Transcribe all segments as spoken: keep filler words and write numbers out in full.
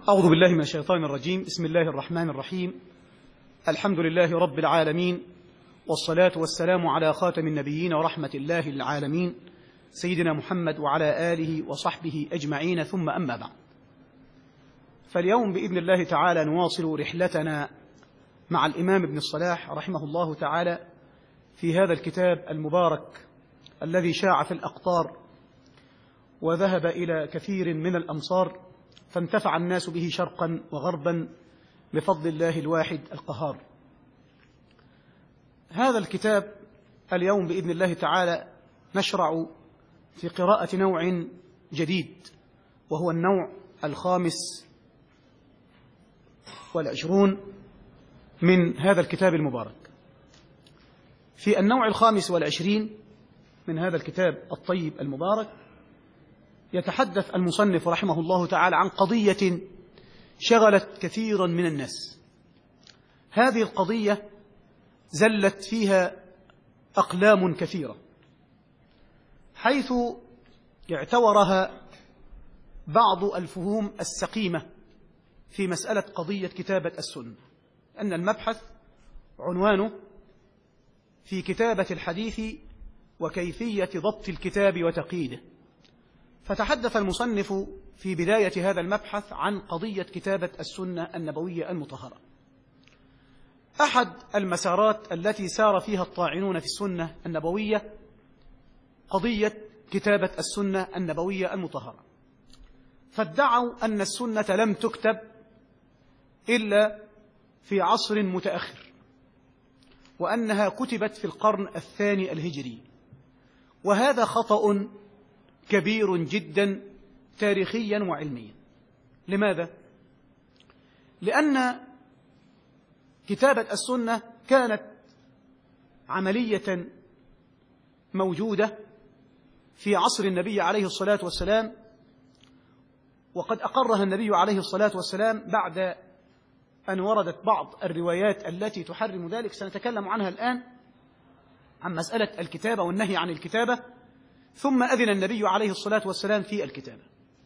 أعوذ بالله من الشيطان الرجيم. بسم الله الرحمن الرحيم. الحمد لله رب العالمين، والصلاة والسلام على خاتم النبيين ورحمة الله للعالمين سيدنا محمد وعلى آله وصحبه أجمعين، ثم أما بعد. فاليوم بإذن الله تعالى نواصل رحلتنا مع الإمام ابن الصلاح رحمه الله تعالى في هذا الكتاب المبارك الذي شاع في الأقطار وذهب إلى كثير من الأمصار، فانتفع الناس به شرقا وغربا بفضل الله الواحد القهار. هذا الكتاب اليوم بإذن الله تعالى نشرع في قراءة نوع جديد، وهو النوع الخامس والعشرون من هذا الكتاب المبارك. في النوع الخامس والعشرين من هذا الكتاب الطيب المبارك يتحدث المصنف رحمه الله تعالى عن قضية شغلت كثيرا من الناس. هذه القضية زلت فيها أقلام كثيرة، حيث اعتورها بعض الفهوم السقيمة في مسألة قضية كتابة السنة، أن المبحث عنوانه في كتابة الحديث وكيفية ضبط الكتاب وتقييده. فتحدث المصنف في بداية هذا المبحث عن قضية كتابة السنة النبوية المطهرة. أحد المسارات التي سار فيها الطاعنون في السنة النبوية قضية كتابة السنة النبوية المطهرة، فادعوا أن السنة لم تكتب إلا في عصر متأخر، وأنها كتبت في القرن الثاني الهجري، وهذا خطأ كبير جدا تاريخيا وعلميا. لماذا؟ لأن كتابة السنة كانت عملية موجودة في عصر النبي عليه الصلاة والسلام، وقد أقرها النبي عليه الصلاة والسلام بعد أن وردت بعض الروايات التي تحرم ذلك. سنتكلم عنها الآن، عن مسألة الكتابة والنهي عن الكتابة، ثم أذن النبي عليه الصلاة والسلام في الكتابة.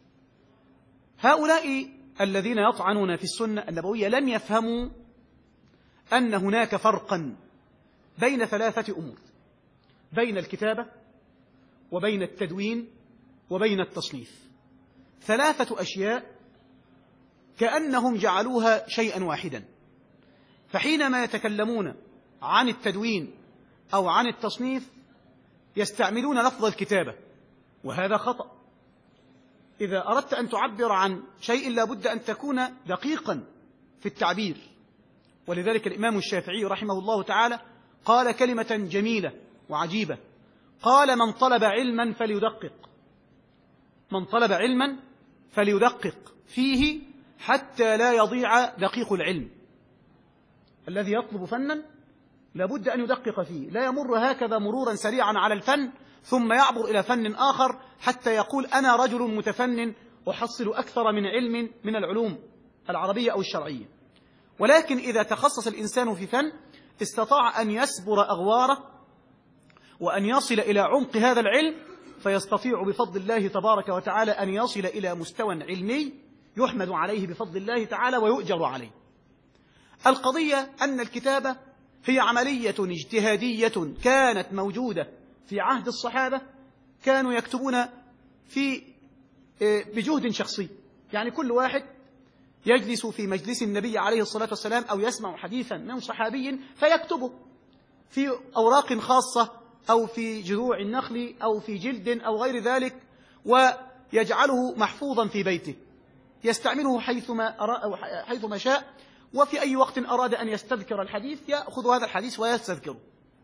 هؤلاء الذين يطعنون في السنة النبوية لم يفهموا أن هناك فرقا بين ثلاثة أمور: بين الكتابة وبين التدوين وبين التصنيف. ثلاثة أشياء كأنهم جعلوها شيئا واحدا، فحينما يتكلمون عن التدوين أو عن التصنيف يستعملون لفظ الكتابة، وهذا خطأ. إذا أردت أن تعبر عن شيء لابد أن تكون دقيقا في التعبير، ولذلك الإمام الشافعي رحمه الله تعالى قال كلمة جميلة وعجيبة، قال: من طلب علما فليدقق، من طلب علما فليدقق فيه حتى لا يضيع دقيق العلم. الذي يطلب فنا لابد أن يدقق فيه، لا يمر هكذا مرورا سريعا على الفن ثم يعبر إلى فن آخر حتى يقول أنا رجل متفنن أحصل أكثر من علم من العلوم العربية أو الشرعية. ولكن إذا تخصص الإنسان في فن استطاع أن يسبر أغواره وأن يصل إلى عمق هذا العلم، فيستطيع بفضل الله تبارك وتعالى أن يصل إلى مستوى علمي يحمد عليه بفضل الله تعالى ويؤجر عليه. القضية أن الكتابة هي عملية اجتهادية كانت موجودة في عهد الصحابة، كانوا يكتبون في بجهد شخصي، يعني كل واحد يجلس في مجلس النبي عليه الصلاة والسلام أو يسمع حديثا من صحابي فيكتبه في أوراق خاصة أو في جذوع النخل أو في جلد أو غير ذلك، ويجعله محفوظا في بيته يستعمله حيثما أرى حيثما شاء، وفي أي وقت أراد أن يستذكر الحديث يأخذ هذا الحديث ويستذكره.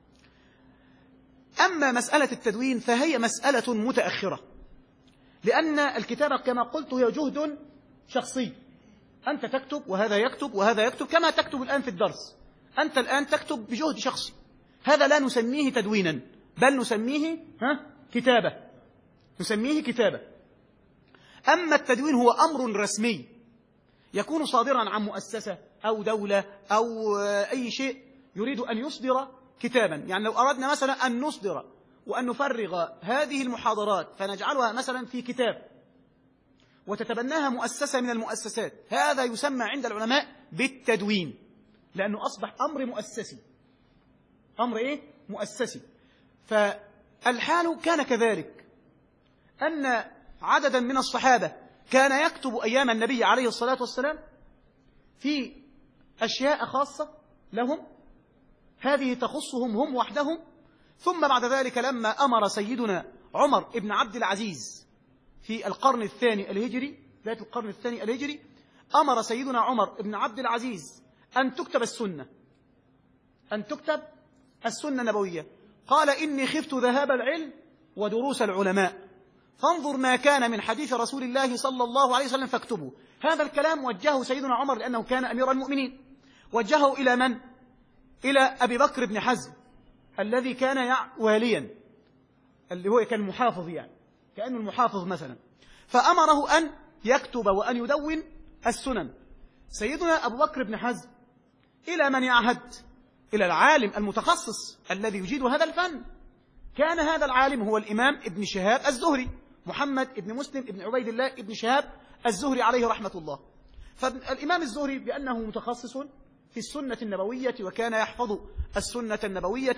أما مسألة التدوين فهي مسألة متأخرة، لأن الكتابة كما قلت هي جهد شخصي، أنت تكتب وهذا يكتب وهذا يكتب، كما تكتب الآن في الدرس، أنت الآن تكتب بجهد شخصي، هذا لا نسميه تدوينا بل نسميه ها كتابة، نسميه كتابة. أما التدوين هو أمر رسمي يكون صادرا عن مؤسسة أو دولة أو أي شيء يريد أن يصدر كتابا. يعني لو أردنا مثلا أن نصدر وأن نفرغ هذه المحاضرات فنجعلها مثلا في كتاب وتتبناها مؤسسة من المؤسسات، هذا يسمى عند العلماء بالتدوين، لأنه أصبح أمر مؤسسي. أمر إيه؟ مؤسسي. فالحال كان كذلك، أن عددا من الصحابة كان يكتب أيام النبي عليه الصلاة والسلام في أشياء خاصة لهم، هذه تخصهم هم وحدهم. ثم بعد ذلك لما أمر سيدنا عمر بن عبد العزيز في القرن الثاني الهجري، ذات القرن الثاني الهجري، أمر سيدنا عمر بن عبد العزيز أن تكتب السنة، أن تكتب السنة النبوية. قال: إني خفت ذهاب العلم ودروس العلماء، فانظر ما كان من حديث رسول الله صلى الله عليه وسلم فاكتبوا. هذا الكلام وجهه سيدنا عمر لأنه كان أمير المؤمنين، وجهه إلى من؟ إلى أبي بكر بن حزم الذي كان واليا، اللي هو كان محافظ، يعني كأنه المحافظ مثلا، فأمره أن يكتب وأن يدون السنن. سيدنا أبو بكر بن حزم إلى من يعهد؟ إلى العالم المتخصص الذي يجيد هذا الفن. كان هذا العالم هو الإمام ابن شهاب الزهري، محمد ابن مسلم ابن عبيد الله ابن شهاب الزهري عليه رحمة الله. فالإمام الزهري بأنه متخصص في السنة النبوية، وكان يحفظ السنة النبوية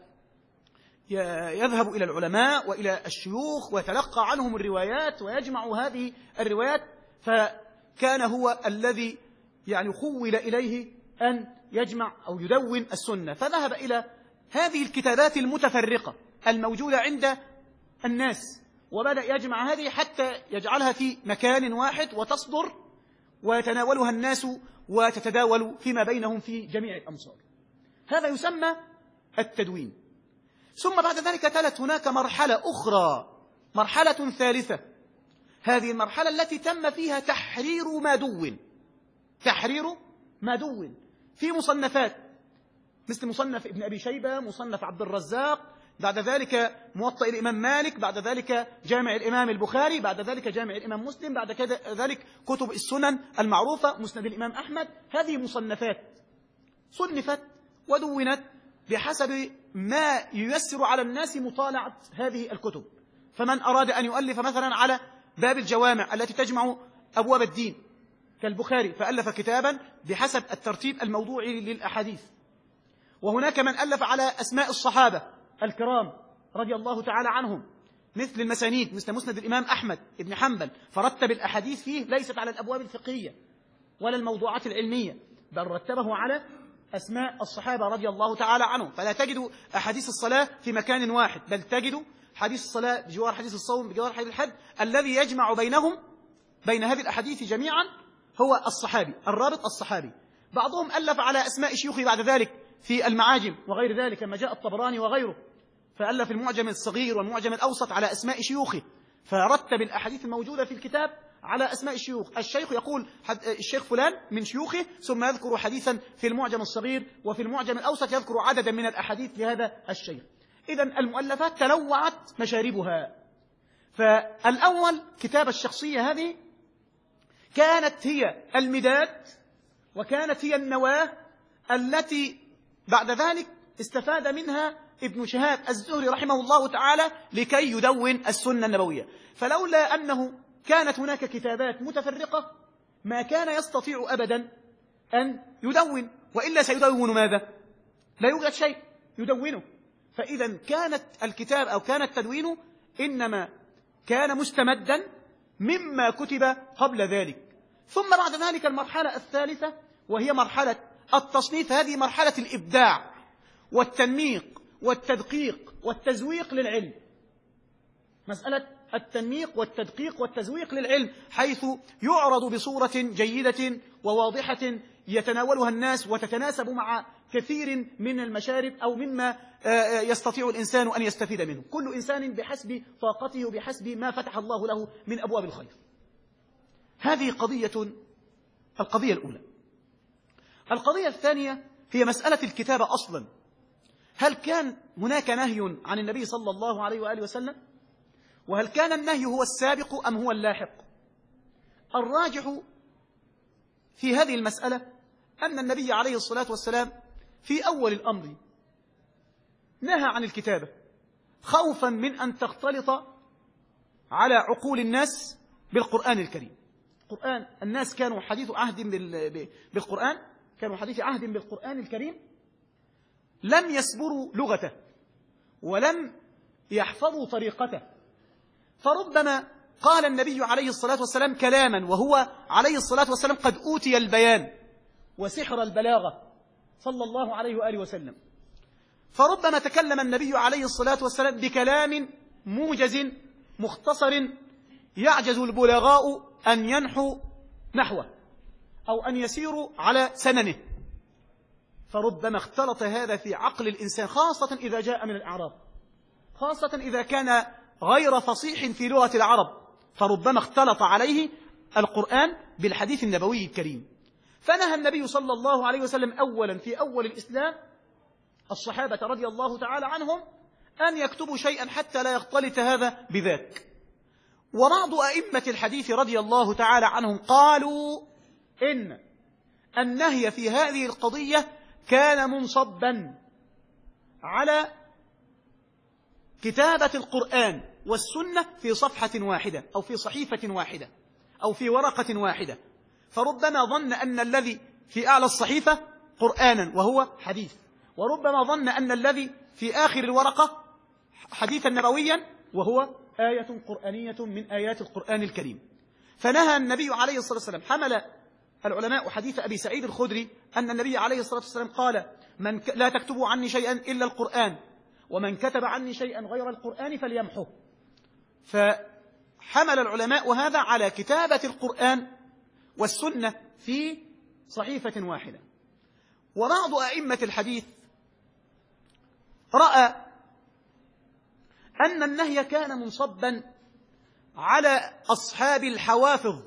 ويذهب إلى العلماء وإلى الشيوخ ويتلقى عنهم الروايات ويجمع هذه الروايات، فكان هو الذي يعني خول إليه أن يجمع أو يدون السنة. فذهب إلى هذه الكتابات المتفرقة الموجودة عند الناس، وبدأ يجمع هذه حتى يجعلها في مكان واحد وتصدر ويتناولها الناس وتتداول فيما بينهم في جميع الأمصار. هذا يسمى التدوين. ثم بعد ذلك تلت هناك مرحلة أخرى، مرحلة ثالثة، هذه المرحلة التي تم فيها تحرير ما دون، تحرير ما دون في مصنفات مثل مصنف ابن أبي شيبة، مصنف عبد الرزاق، بعد ذلك موطأ الإمام مالك، بعد ذلك جامع الإمام البخاري، بعد ذلك جامع الإمام مسلم، بعد ذلك كتب السنن المعروفة، مسند الإمام أحمد. هذه مصنفات صنفت ودونت بحسب ما ييسر على الناس مطالعة هذه الكتب. فمن أراد أن يؤلف مثلا على باب الجوامع التي تجمع أبواب الدين كالبخاري فألف كتابا بحسب الترتيب الموضوعي للأحاديث. وهناك من ألف على أسماء الصحابة الكرام رضي الله تعالى عنهم، مثل المسانيد، مثل مسند الإمام أحمد بن حنبل، فرتب الأحاديث فيه ليست على الأبواب الفقهية ولا الموضوعات العلمية، بل رتبه على أسماء الصحابة رضي الله تعالى عنهم. فلا تجد أحاديث الصلاة في مكان واحد، بل تجد حديث الصلاة بجوار حديث الصوم بجوار حديث الحج. الذي يجمع بينهم بين هذه الأحاديث جميعا هو الصحابي، الرابط الصحابي. بعضهم ألف على أسماء شيوخه بعد ذلك في المعاجم وغير ذلك، كما جاء الطبراني وغيره، فألف المعجم الصغير والمعجم الأوسط على أسماء شيوخه، فرتب الأحاديث الموجودة في الكتاب على أسماء الشيوخ. الشيخ يقول الشيخ فلان من شيوخه، ثم يذكر حديثا في المعجم الصغير، وفي المعجم الأوسط يذكر عددا من الأحاديث لهذا الشيخ. إذن المؤلفات تنوعت مشاربها. فالأول كتاب الشخصية هذه كانت هي المداد وكانت هي النواة التي بعد ذلك استفاد منها ابن شهاب الزهري رحمه الله تعالى لكي يدون السنة النبوية. فلولا أنه كانت هناك كتابات متفرقة ما كان يستطيع أبدا أن يدون، وإلا سيدون ماذا؟ لا يوجد شيء يدونه. فإذا كانت الكتاب أو كان التدوين إنما كان مستمدا مما كتب قبل ذلك. ثم بعد ذلك المرحلة الثالثة وهي مرحلة التصنيف، هذه مرحلة الإبداع والتنميق والتدقيق والتزويق للعلم. مسألة التنميق والتدقيق والتزويق للعلم، حيث يعرض بصورة جيدة وواضحة يتناولها الناس وتتناسب مع كثير من المشارب أو مما يستطيع الإنسان أن يستفيد منه، كل إنسان بحسب طاقته وبحسب ما فتح الله له من أبواب الخير. هذه قضية القضية الأولى. القضية الثانية هي مسألة الكتابة أصلا. هل كان هناك نهي عن النبي صلى الله عليه وآله وسلم؟ وهل كان النهي هو السابق أم هو اللاحق؟ الراجح في هذه المسألة أن النبي عليه الصلاة والسلام في أول الأمر نهى عن الكتابة خوفا من أن تختلط على عقول الناس بالقرآن الكريم. القرآن الناس كانوا حديث عهد بالقرآن كانوا حديث عهد بالقرآن الكريم، لم يسبروا لغته ولم يحفظوا طريقته، فربما قال النبي عليه الصلاة والسلام كلاما وهو عليه الصلاة والسلام قد أوتي البيان وسحر البلاغة صلى الله عليه وآله وسلم، فربما تكلم النبي عليه الصلاة والسلام بكلام موجز مختصر يعجز البلغاء أن ينحوا نحوه أو أن يسيروا على سننه، فربما اختلط هذا في عقل الإنسان، خاصة إذا جاء من الأعراب، خاصة إذا كان غير فصيح في لغة العرب، فربما اختلط عليه القرآن بالحديث النبوي الكريم. فنهى النبي صلى الله عليه وسلم أولا في أول الإسلام الصحابة رضي الله تعالى عنهم أن يكتبوا شيئا حتى لا يختلط هذا بذاك. وبعض أئمة الحديث رضي الله تعالى عنهم قالوا إن النهي في هذه القضية كان منصبا على كتابة القرآن والسنة في صفحة واحدة أو في صحيفة واحدة أو في ورقة واحدة، فربما ظن أن الذي في أعلى الصحيفة قرآنا وهو حديث، وربما ظن أن الذي في آخر الورقة حديثا نبويا وهو آية قرآنية من آيات القرآن الكريم. فنهى النبي عليه الصلاة والسلام، حمل العلماء حديث أبي سعيد الخدري أن النبي عليه الصلاة والسلام قال من ك... لا تكتبوا عني شيئا إلا القرآن، ومن كتب عني شيئا غير القرآن فليمحه. فحمل العلماء هذا على كتابة القرآن والسنة في صحيفة واحدة. وبعض أئمة الحديث رأى أن النهي كان منصبا على أصحاب الحوافظ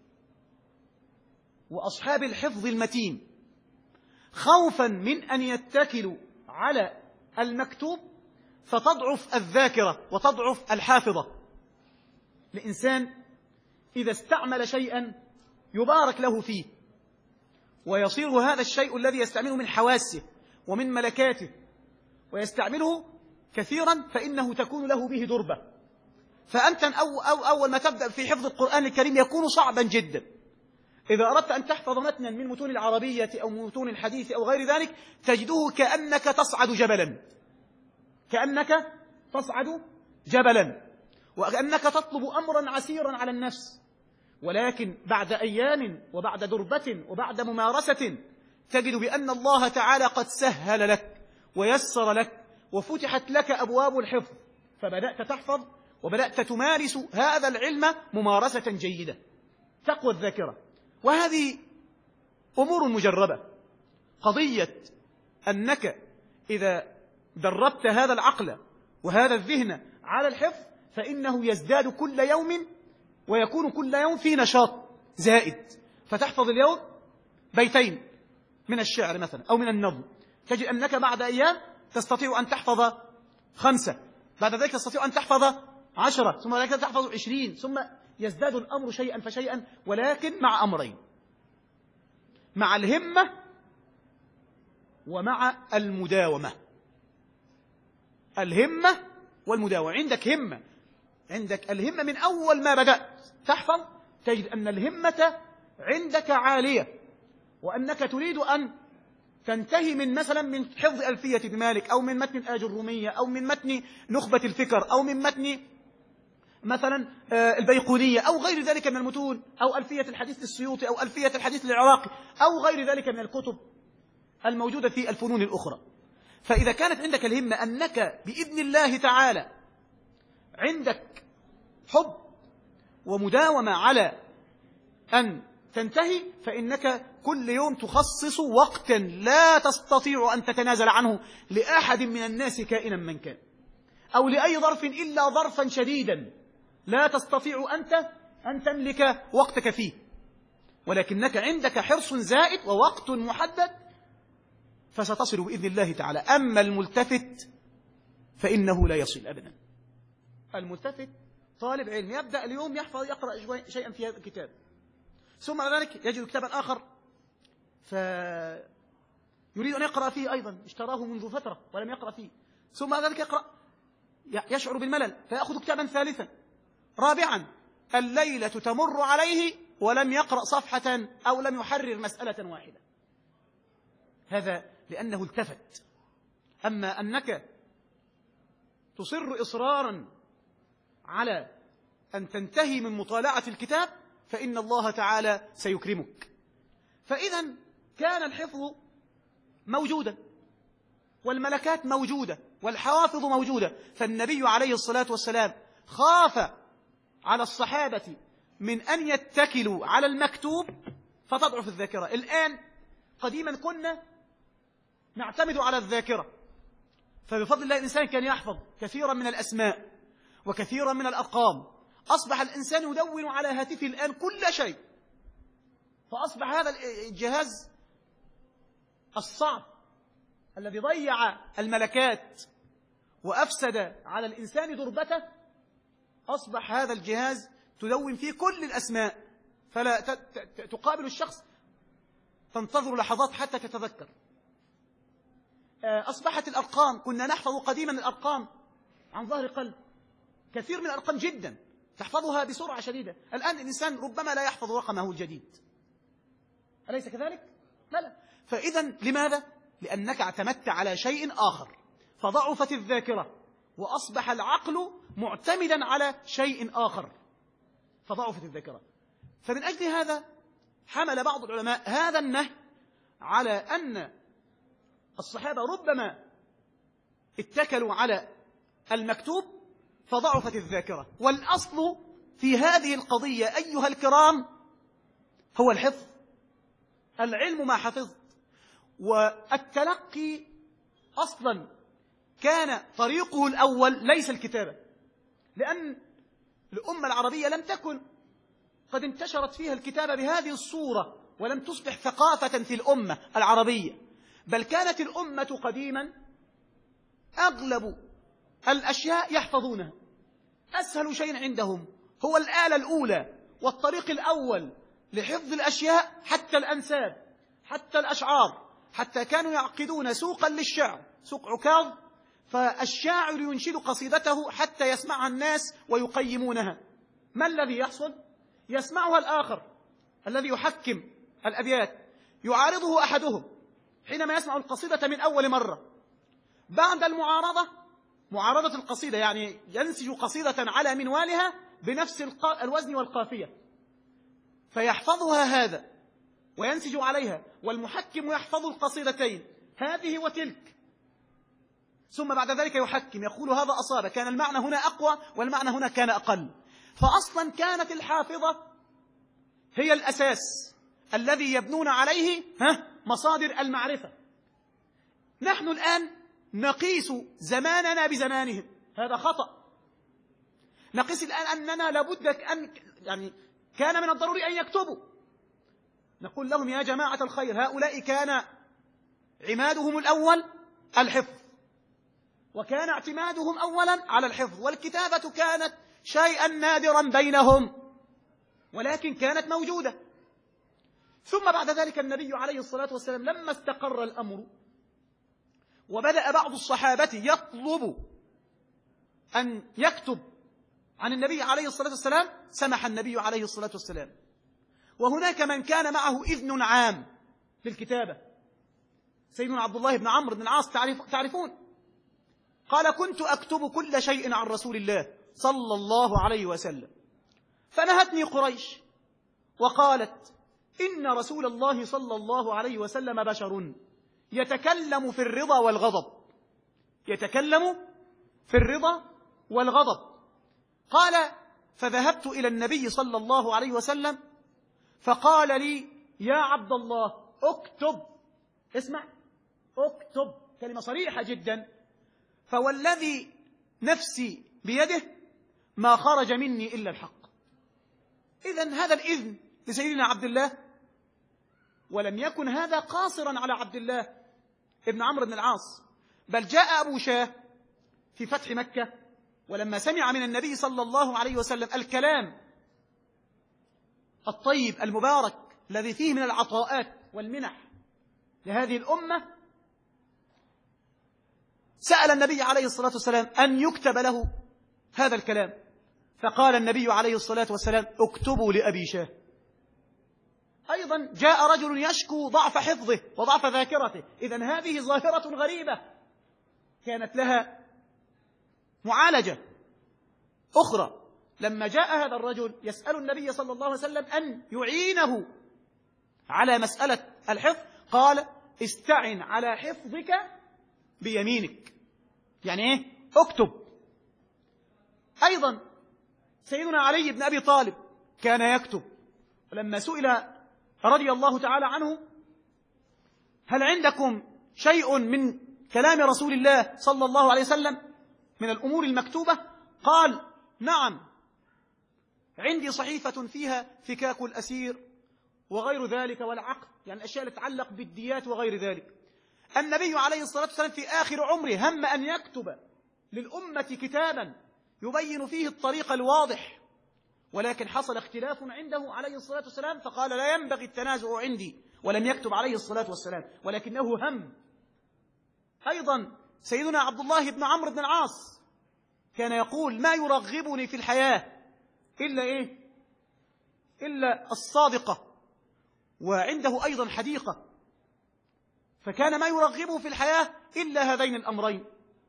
وأصحاب الحفظ المتين، خوفا من أن يتكلوا على المكتوب فتضعف الذاكرة وتضعف الحافظة. الإنسان إذا استعمل شيئا يبارك له فيه ويصير هذا الشيء الذي يستعمله من حواسه ومن ملكاته ويستعمله كثيرا فإنه تكون له به دربة. فأنت أو أو أول ما تبدأ في حفظ القرآن الكريم يكون صعبا جدا. إذا أردت أن تحفظ متنا من متون العربية أو متون الحديث أو غير ذلك تجده كأنك تصعد جبلا، كأنك تصعد جبلا وكأنك تطلب أمرا عسيرا على النفس. ولكن بعد أيام وبعد دربة وبعد ممارسة تجد بأن الله تعالى قد سهل لك ويسر لك وفتحت لك أبواب الحفظ، فبدأت تحفظ وبدأت تمارس هذا العلم ممارسة جيدة، تقوى الذاكرة. وهذه أمور مجربة. قضية أنك إذا دربت هذا العقل وهذا الذهن على الحفظ فإنه يزداد كل يوم ويكون كل يوم في نشاط زائد، فتحفظ اليوم بيتين من الشعر مثلا أو من النظم، تجد أنك بعد أيام تستطيع أن تحفظ خمسة، بعد ذلك تستطيع أن تحفظ عشرة، ثم ذلك تحفظ عشرين، ثم يزداد الأمر شيئا فشيئا، ولكن مع أمرين: مع الهمة ومع المداومة. الهمة والمداومة. عندك همة، عندك الهمة من أول ما بدأت تحفظ تجد أن الهمة عندك عالية، وأنك تريد أن تنتهي من مثلا من حفظ ألفية ابن مالك أو من متن الآج الرومية أو من متن نخبة الفكر أو من متن مثلا البيقونية أو غير ذلك من المتون أو ألفية الحديث السيوطي أو ألفية الحديث العراقي أو غير ذلك من الكتب الموجودة في الفنون الأخرى. فإذا كانت عندك الهمة أنك بإذن الله تعالى عندك حب ومداومة على أن تنتهي، فإنك كل يوم تخصص وقتا لا تستطيع أن تتنازل عنه لأحد من الناس كائنا من كان، أو لأي ظرف إلا ظرفا شديدا لا تستطيع أنت أن تملك وقتك فيه، ولكنك عندك حرص زائد ووقت محدد فستصل بإذن الله تعالى. أما الملتفت فإنه لا يصل أبدا. الملتفت طالب علم يبدأ اليوم يحفظ يقرأ شيئا في هذا الكتاب، ثم بعد ذلك يجد كتابا آخر فيريد أن يقرأ فيه أيضا، اشتراه منذ فترة ولم يقرأ فيه، ثم بعد ذلك يقرأ يشعر بالملل فيأخذ كتابا ثالثا رابعا، الليلة تمر عليه ولم يقرأ صفحة أو لم يحرر مسألة واحدة. هذا لأنه التفت. أما أنك تصر إصرارا على أن تنتهي من مطالعة الكتاب فإن الله تعالى سيكرمك. فإذا كان الحفظ موجودا والملكات موجودة والحوافظ موجودة، فالنبي عليه الصلاة والسلام خاف على الصحابة من أن يتكلوا على المكتوب فتضعف الذاكرة. الآن قديما كنا نعتمد على الذاكرة، فبفضل الله الإنسان كان يحفظ كثيرا من الأسماء وكثيرا من الأرقام. أصبح الإنسان يدون على هاتفه الآن كل شيء، فأصبح هذا الجهاز الصعب الذي ضيع الملكات وأفسد على الإنسان دربته، أصبح هذا الجهاز تدون فيه كل الأسماء، فلا تقابل الشخص تنتظر لحظات حتى تتذكر. أصبحت الأرقام، كنا نحفظ قديما الأرقام عن ظهر قلب، كثير من الأرقام جدا تحفظها بسرعة شديدة. الآن الإنسان ربما لا يحفظ رقمه الجديد، أليس كذلك؟ لا. فإذا لماذا؟ لأنك اعتمدت على شيء آخر فضعفت الذاكرة، وأصبح العقل معتمدا على شيء آخر فضعفت الذاكرة. فمن أجل هذا حمل بعض العلماء هذا النهي على أن الصحابة ربما اتكلوا على المكتوب فضعفت الذاكرة. والأصل في هذه القضية أيها الكرام هو الحفظ، العلم ما حفظت. والتلقي أصلا كان طريقه الأول ليس الكتابة، لأن الأمة العربية لم تكن قد انتشرت فيها الكتابة بهذه الصورة، ولم تصبح ثقافة في الأمة العربية، بل كانت الأمة قديما أغلب الأشياء يحفظونها. أسهل شيء عندهم هو الآلة الأولى والطريق الأول لحفظ الأشياء، حتى الأنساب، حتى الأشعار، حتى كانوا يعقدون سوقا للشعر، سوق عكاظ، فالشاعر ينشد قصيدته حتى يسمعها الناس ويقيمونها. ما الذي يحصل؟ يسمعها الآخر الذي يحكم الأبيات، يعارضه أحدهم حينما يسمع القصيدة من أول مرة. بعد المعارضة، معارضة القصيدة يعني ينسج قصيدة على منوالها بنفس الوزن والقافية، فيحفظها هذا وينسج عليها، والمحكم يحفظ القصيدتين هذه وتلك، ثم بعد ذلك يحكم يقول هذا أصاب، كان المعنى هنا أقوى والمعنى هنا كان أقل. فأصلا كانت الحافظة هي الأساس الذي يبنون عليه ها مصادر المعرفة. نحن الآن نقيس زماننا بزمانهم، هذا خطأ. نقيس الآن أننا لابد أن يعني كان من الضروري أن يكتبوا، نقول لهم يا جماعة الخير هؤلاء كان عمادهم الأول الحفظ، وكان اعتمادهم أولا على الحفظ، والكتابة كانت شيئا نادرا بينهم ولكن كانت موجودة. ثم بعد ذلك النبي عليه الصلاة والسلام لما استقر الأمر وبدأ بعض الصحابة يطلب أن يكتب عن النبي عليه الصلاة والسلام، سمح النبي عليه الصلاة والسلام. وهناك من كان معه إذن عام للكتابة، سيدنا عبد الله بن عمرو بن العاص تعرف تعرفون، قال كنت أكتب كل شيء عن رسول الله صلى الله عليه وسلم، فنهتني قريش وقالت إن رسول الله صلى الله عليه وسلم بشر يتكلم في الرضا والغضب، يتكلم في الرضا والغضب. قال فذهبت إلى النبي صلى الله عليه وسلم فقال لي يا عبد الله اكتب، اسمع اكتب، كلمة صريحة جدا، فوالذي نفسي بيده ما خرج مني إلا الحق. إذن هذا الإذن لسيدنا عبد الله، ولم يكن هذا قاصرا على عبد الله ابن عمرو بن العاص، بل جاء أبو شاه في فتح مكة ولما سمع من النبي صلى الله عليه وسلم الكلام الطيب المبارك الذي فيه من العطاءات والمنح لهذه الأمة، سأل النبي عليه الصلاة والسلام أن يكتب له هذا الكلام، فقال النبي عليه الصلاة والسلام اكتبوا لأبي شاه. أيضا جاء رجل يشكو ضعف حفظه وضعف ذاكرته. إذن هذه ظاهرة غريبة كانت لها معالجة أخرى. لما جاء هذا الرجل يسأل النبي صلى الله عليه وسلم أن يعينه على مسألة الحفظ، قال استعن على حفظك بيمينك، يعني إيه؟ اكتب. أيضا سيدنا علي بن أبي طالب كان يكتب، ولما سئل رضي الله تعالى عنه هل عندكم شيء من كلام رسول الله صلى الله عليه وسلم من الأمور المكتوبة؟ قال نعم، عندي صحيفة فيها فكاك الأسير وغير ذلك والعقد، يعني الأشياء التي تتعلق بالديات وغير ذلك. النبي عليه الصلاة والسلام في آخر عمره هم أن يكتب للأمة كتابا يبين فيه الطريق الواضح، ولكن حصل اختلاف عنده عليه الصلاة والسلام فقال لا ينبغي التنازع عندي، ولم يكتب عليه الصلاة والسلام، ولكنه هم. أيضا سيدنا عبد الله بن عمرو بن العاص كان يقول ما يرغبني في الحياة إلا إيه؟ إلا الصادقة، وعنده أيضا حديقة، فكان ما يرغبه في الحياة إلا هذين الأمرين.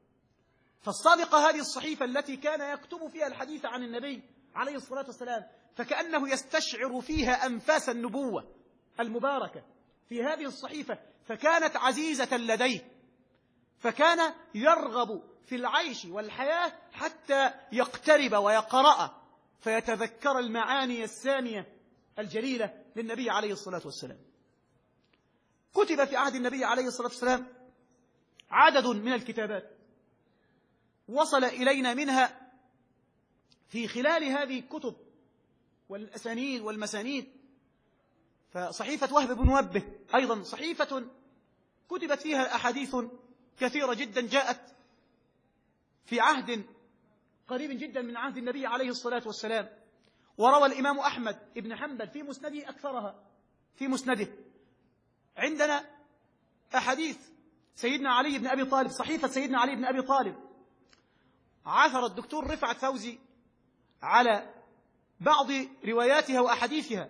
فالصادقة هذه الصحيفة التي كان يكتب فيها الحديث عن النبي عليه الصلاة والسلام، فكأنه يستشعر فيها أنفاس النبوة المباركة في هذه الصحيفة، فكانت عزيزة لديه، فكان يرغب في العيش والحياة حتى يقترب ويقرأ فيتذكر المعاني السامية الجليلة للنبي عليه الصلاة والسلام. كتب في عهد النبي عليه الصلاة والسلام عدد من الكتابات وصل إلينا منها في خلال هذه الكتب والأسانيد والمسانيد. فصحيفة وهب بن منبه أيضا صحيفة كتبت فيها أحاديث كثيرة جدا جاءت في عهد قريب جدا من عهد النبي عليه الصلاة والسلام. وروى الإمام أحمد بن حنبل في مسنده أكثرها في مسنده. عندنا أحاديث سيدنا علي بن أبي طالب، صحيفة سيدنا علي بن أبي طالب عثر الدكتور رفعت فوزي على بعض رواياتها وأحاديثها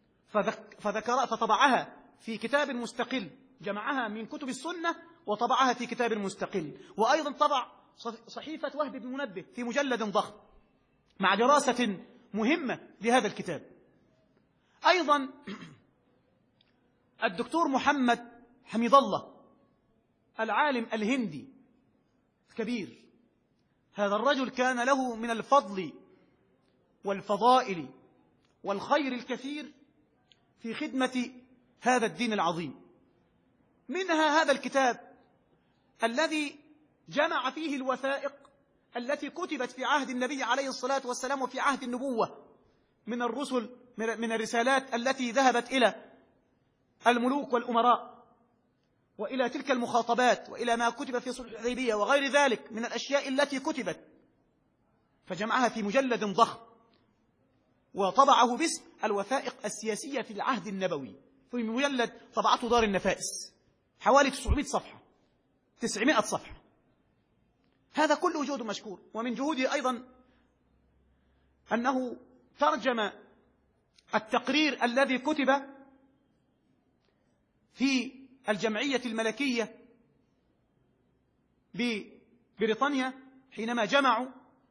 فذكر فطبعها في كتاب مستقل، جمعها من كتب السنة وطبعها في كتاب مستقل. وأيضا طبع صحيفة وهب بن منبه في مجلد ضخم مع دراسة مهمة لهذا الكتاب. أيضا الدكتور محمد حميد الله العالم الهندي الكبير، هذا الرجل كان له من الفضل والفضائل والخير الكثير في خدمة هذا الدين العظيم. منها هذا الكتاب الذي جمع فيه الوثائق التي كتبت في عهد النبي عليه الصلاة والسلام وفي عهد النبوة من الرسل، من الرسالات التي ذهبت إلى الملوك والأمراء وإلى تلك المخاطبات وإلى ما كتب في صلح الحديبية وغير ذلك من الأشياء التي كتبت، فجمعها في مجلد ضخم وطبعه باسم الوثائق السياسية في العهد النبوي في مجلد طبعته دار النفائس حوالي تسعمائة صفحة تسعمائة صفحة. هذا كله جهد مشكور. ومن جهوده أيضا أنه ترجم التقرير الذي كتب في الجمعية الملكية ببريطانيا حينما جمعوا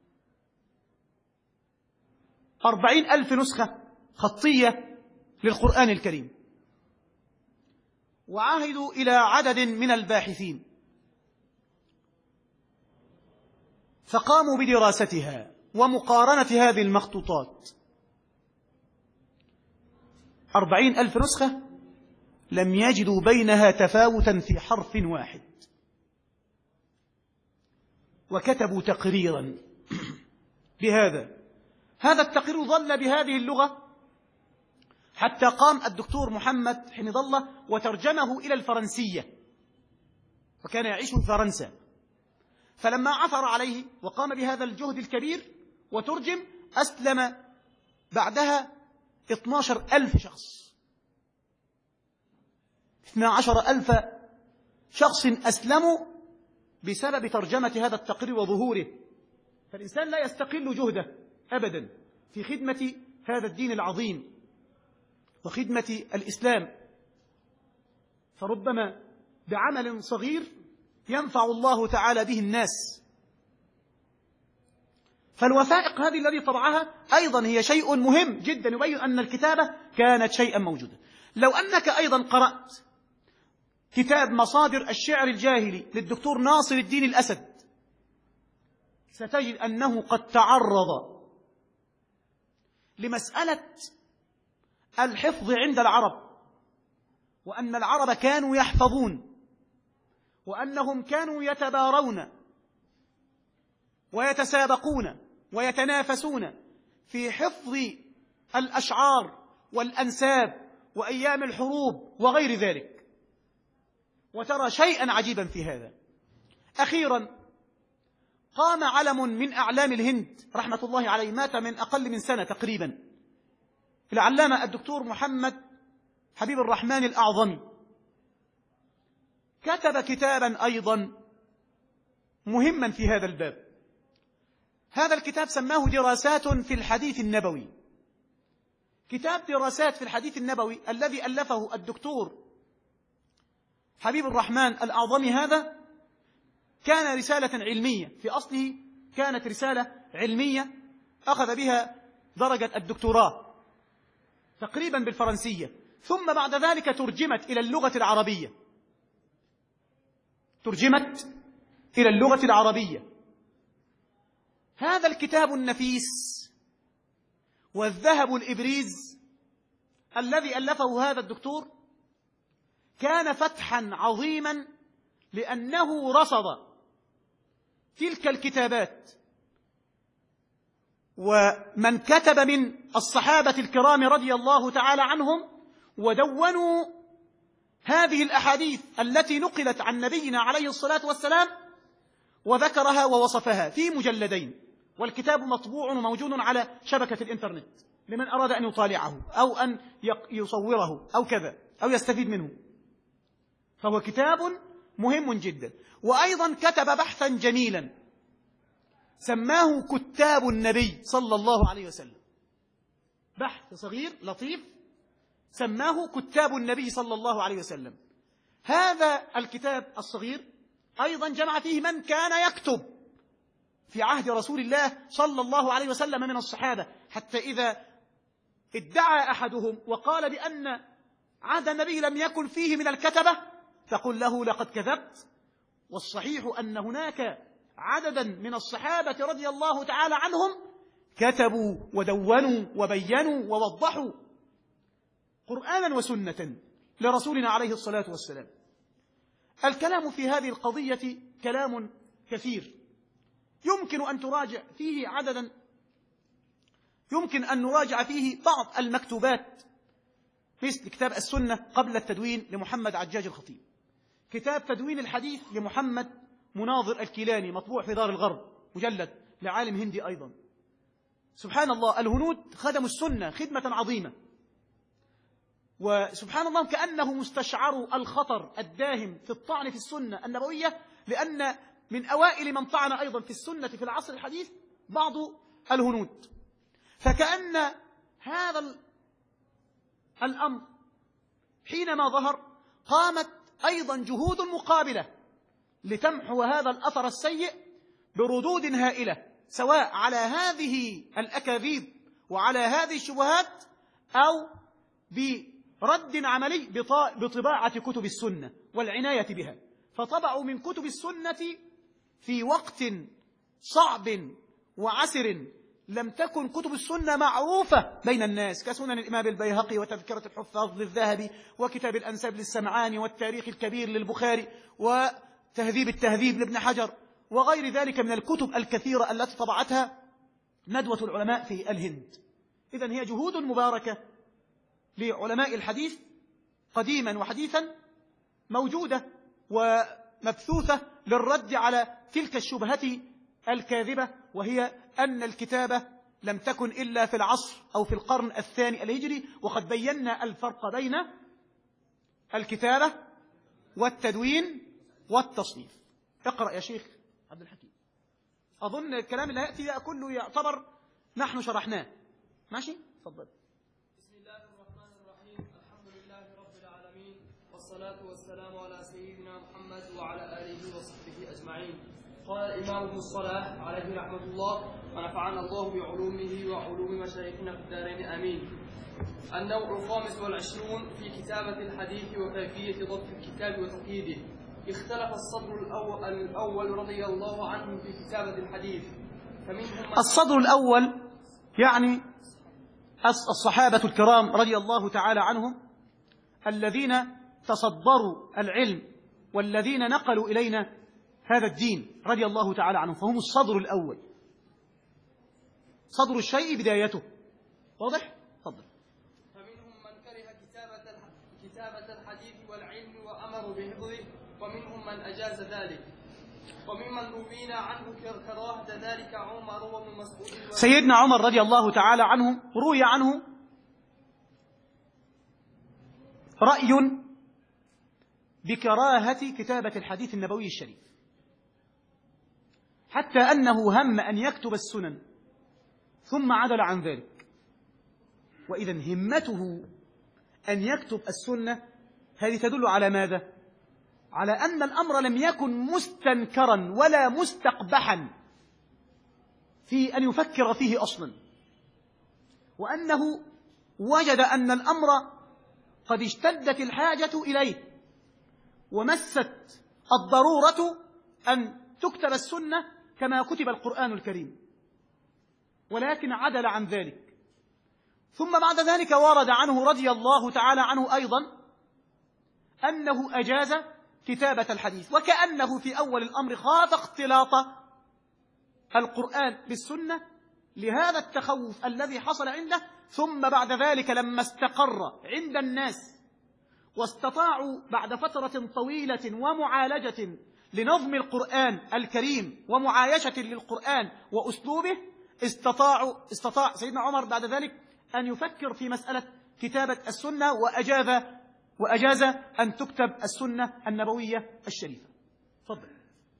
أربعين ألف نسخة خطية للقرآن الكريم، وعاهدوا إلى عدد من الباحثين فقاموا بدراستها ومقارنة هذه المخطوطات. أربعين ألف نسخة لم يجدوا بينها تفاوتا في حرف واحد، وكتبوا تقريرا بهذا. هذا التقرير ظل بهذه اللغة حتى قام الدكتور محمد حميد الله وترجمه إلى الفرنسية، وكان يعيش في فرنسا. فلما عثر عليه وقام بهذا الجهد الكبير وترجم، أسلم بعدها اثني عشر ألف شخص اثني عشر ألف شخص أسلموا بسبب ترجمة هذا التقرير وظهوره. فالإنسان لا يستقل جهده أبدا في خدمة هذا الدين العظيم وخدمة الإسلام، فربما بعمل صغير ينفع الله تعالى به الناس. فالوثائق هذه الذي طبعها أيضا هي شيء مهم جدا يبين أن الكتابة كانت شيئا موجودا. لو أنك أيضا قرأت كتاب مصادر الشعر الجاهلي للدكتور ناصر الدين الأسد ستجد أنه قد تعرض لمسألة الحفظ عند العرب، وأن العرب كانوا يحفظون، وأنهم كانوا يتبارون ويتسابقون ويتنافسون في حفظ الأشعار والأنساب وأيام الحروب وغير ذلك. وترى شيئا عجيبا في هذا. أخيرا قام علم من أعلام الهند رحمة الله عليه، مات من أقل من سنة تقريبا، العلامة الدكتور محمد حبيب الرحمن الأعظمي، كتب كتابا أيضا مهما في هذا الباب. هذا الكتاب سماه دراسات في الحديث النبوي. كتاب دراسات في الحديث النبوي الذي ألفه الدكتور حبيب الرحمن الأعظمي هذا كان رسالة علمية، في أصله كانت رسالة علمية أخذ بها درجة الدكتوراه تقريبا بالفرنسية، ثم بعد ذلك ترجمت إلى اللغة العربية ترجمت إلى اللغة العربية. هذا الكتاب النفيس والذهب الإبريز الذي ألفه هذا الدكتور كان فتحا عظيما، لأنه رصد تلك الكتابات ومن كتب من الصحابة الكرام رضي الله تعالى عنهم، ودونوا هذه الأحاديث التي نقلت عن نبينا عليه الصلاة والسلام وذكرها ووصفها في مجلدين، والكتاب مطبوع وموجود على شبكة الإنترنت لمن أراد أن يطالعه أو أن يصوره أو كذا أو يستفيد منه، فهو كتاب مهم جدا. وأيضا كتب بحثا جميلا سماه كتاب النبي صلى الله عليه وسلم، بحث صغير لطيف سماه كتاب النبي صلى الله عليه وسلم. هذا الكتاب الصغير أيضا جمع فيه من كان يكتب في عهد رسول الله صلى الله عليه وسلم من الصحابة، حتى إذا ادعى أحدهم وقال بأن عهد النبي لم يكن فيه من الكتبة فقل له لقد كذبت، والصحيح أن هناك عددا من الصحابة رضي الله تعالى عنهم كتبوا ودونوا وبينوا ووضحوا قرآنا وسنة لرسولنا عليه الصلاة والسلام. الكلام في هذه القضية كلام كثير، يمكن أن تراجع فيه عددا يمكن أن نراجع فيه بعض المكتوبات، مثل كتاب السنة قبل التدوين لمحمد عجاج الخطيب، كتاب تدوين الحديث لمحمد مناظر الكيلاني مطبوع في دار الغرب مجلد لعالم هندي أيضا. سبحان الله، الهنود خدموا السنة خدمة عظيمة، وسبحان الله كأنه مستشعر الخطر الداهم في الطعن في السنة النبوية، لأن من أوائل من طعن أيضا في السنة في العصر الحديث بعض الهنود. فكأن هذا الأمر حينما ظهر قامت أيضا جهود مقابلة لتمحو هذا الأثر السيء بردود هائلة، سواء على هذه الأكاذيب وعلى هذه الشبهات أو برد عملي بطباعة كتب السنة والعناية بها. فطبعوا من كتب السنة في وقت صعب وعسر لم تكن كتب السنة معروفة بين الناس، كسنن الإمام البيهقي وتذكرة الحفاظ للذهبي وكتاب الأنساب للسمعاني والتاريخ الكبير للبخاري وتهذيب التهذيب لابن حجر وغير ذلك من الكتب الكثيرة التي طبعتها ندوة العلماء في الهند. إذن هي جهود مباركة لعلماء الحديث قديما وحديثا موجودة ومبثوثة للرد على تلك الشبهة الكاذبة، وهي أن الكتابة لم تكن إلا في العصر أو في القرن الثاني الهجري، وقد بينا الفرق بين الكتابة والتدوين والتصنيف. اقرأ يا شيخ عبد الحكيم. أظن الكلام اللي هيأتي ده كله يعتبر نحن شرحناه. ماشي؟ تفضل. بسم الله الرحمن الرحيم. الحمد لله رب العالمين، والصلاة والسلام على سيدنا محمد وعلى آله وصحبه أجمعين. قال الإمام ابن الصلاح عليه رحمة الله، ونفعنا الله بعلومه وعلوم مشايخنا في الدارين آمين. النوع الخامس والعشرون في كتابة الحديث وكيفية ضبط الكتاب وتقييده. اختلف الصدر الأول, الأول رضي الله عنه في كتابة الحديث، فمنهم الصدر الأول يعني الصحابة الكرام رضي الله تعالى عنهم الذين تصدروا العلم والذين نقلوا إلينا هذا الدين رضي الله تعالى عنهم، فهم الصدر الأول. صدر الشيء بدايته. واضح؟ تفضل. فمنهم من كره كتابة كتابة الحديث والعلم وأمر بحفظه، ومنهم من أجاز ذلك، وممن روينا عنه كراهة ذلك عمر وابن مسعود. سيدنا عمر رضي الله تعالى عنه روي عنه رأي بكراهة كتابة الحديث النبوي الشريف، حتى أنه هم أن يكتب السنن ثم عدل عن ذلك. وإذن همته أن يكتب السنة هذه تدل على ماذا؟ على أن الأمر لم يكن مستنكرا ولا مستقبحا في أن يفكر فيه أصلا، وأنه وجد أن الأمر قد اشتدت الحاجة إليه ومست الضرورة أن تكتب السنة كما كتب القرآن الكريم، ولكن عدل عن ذلك. ثم بعد ذلك ورد عنه رضي الله تعالى عنه أيضا أنه أجاز كتابة الحديث، وكأنه في أول الأمر خاف اختلاط القرآن بالسنة لهذا التخوف الذي حصل عنده. ثم بعد ذلك لما استقر عند الناس واستطاعوا بعد فترة طويلة ومعالجة لنظم القرآن الكريم ومعايشة للقرآن وأسلوبه، استطاعوا استطاع سيدنا عمر بعد ذلك أن يفكر في مسألة كتابة السنة، وأجاز وأجاز أن تكتب السنة النبوية الشريفة. تفضل.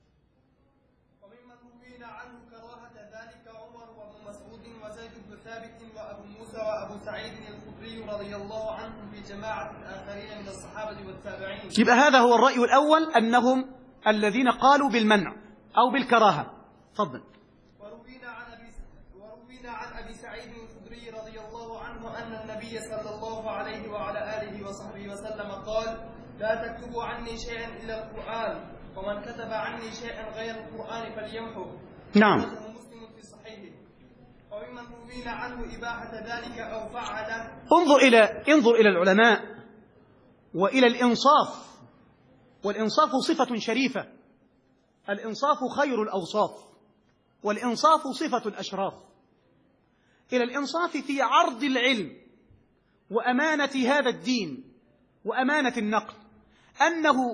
وممن روينا عنه كراهة ذلك عمر وابن مسعود وزيد بن ثابت وأبو موسى وأبو سعيد الخدري رضي الله عنهم في جماعة آخرين من الصحابة والتابعين. يبقى هذا هو الرأي الأول، أنهم الذين قالوا بالمنع أو بالكراهة. تفضل. وروينا عن أبي وروينا عن أبي سعيد الخدري رضي الله عنه أن النبي صلى الله عليه وعلى آله وصحبه وسلم قال: لا تكتبوا عني شيئا إلا القرآن، ومن كتب عني شيئا غير القرآن فليمحه. نعم. مسلم في صحيحه. وممن روينا عنه إباحة ذلك أو فعله. انظر إلى انظر إلى العلماء وإلى الإنصاف، والإنصاف صفة شريفة، الإنصاف خير الأوصاف، والإنصاف صفة الأشراف. إلى الإنصاف في عرض العلم وأمانة هذا الدين وأمانة النقل، أنه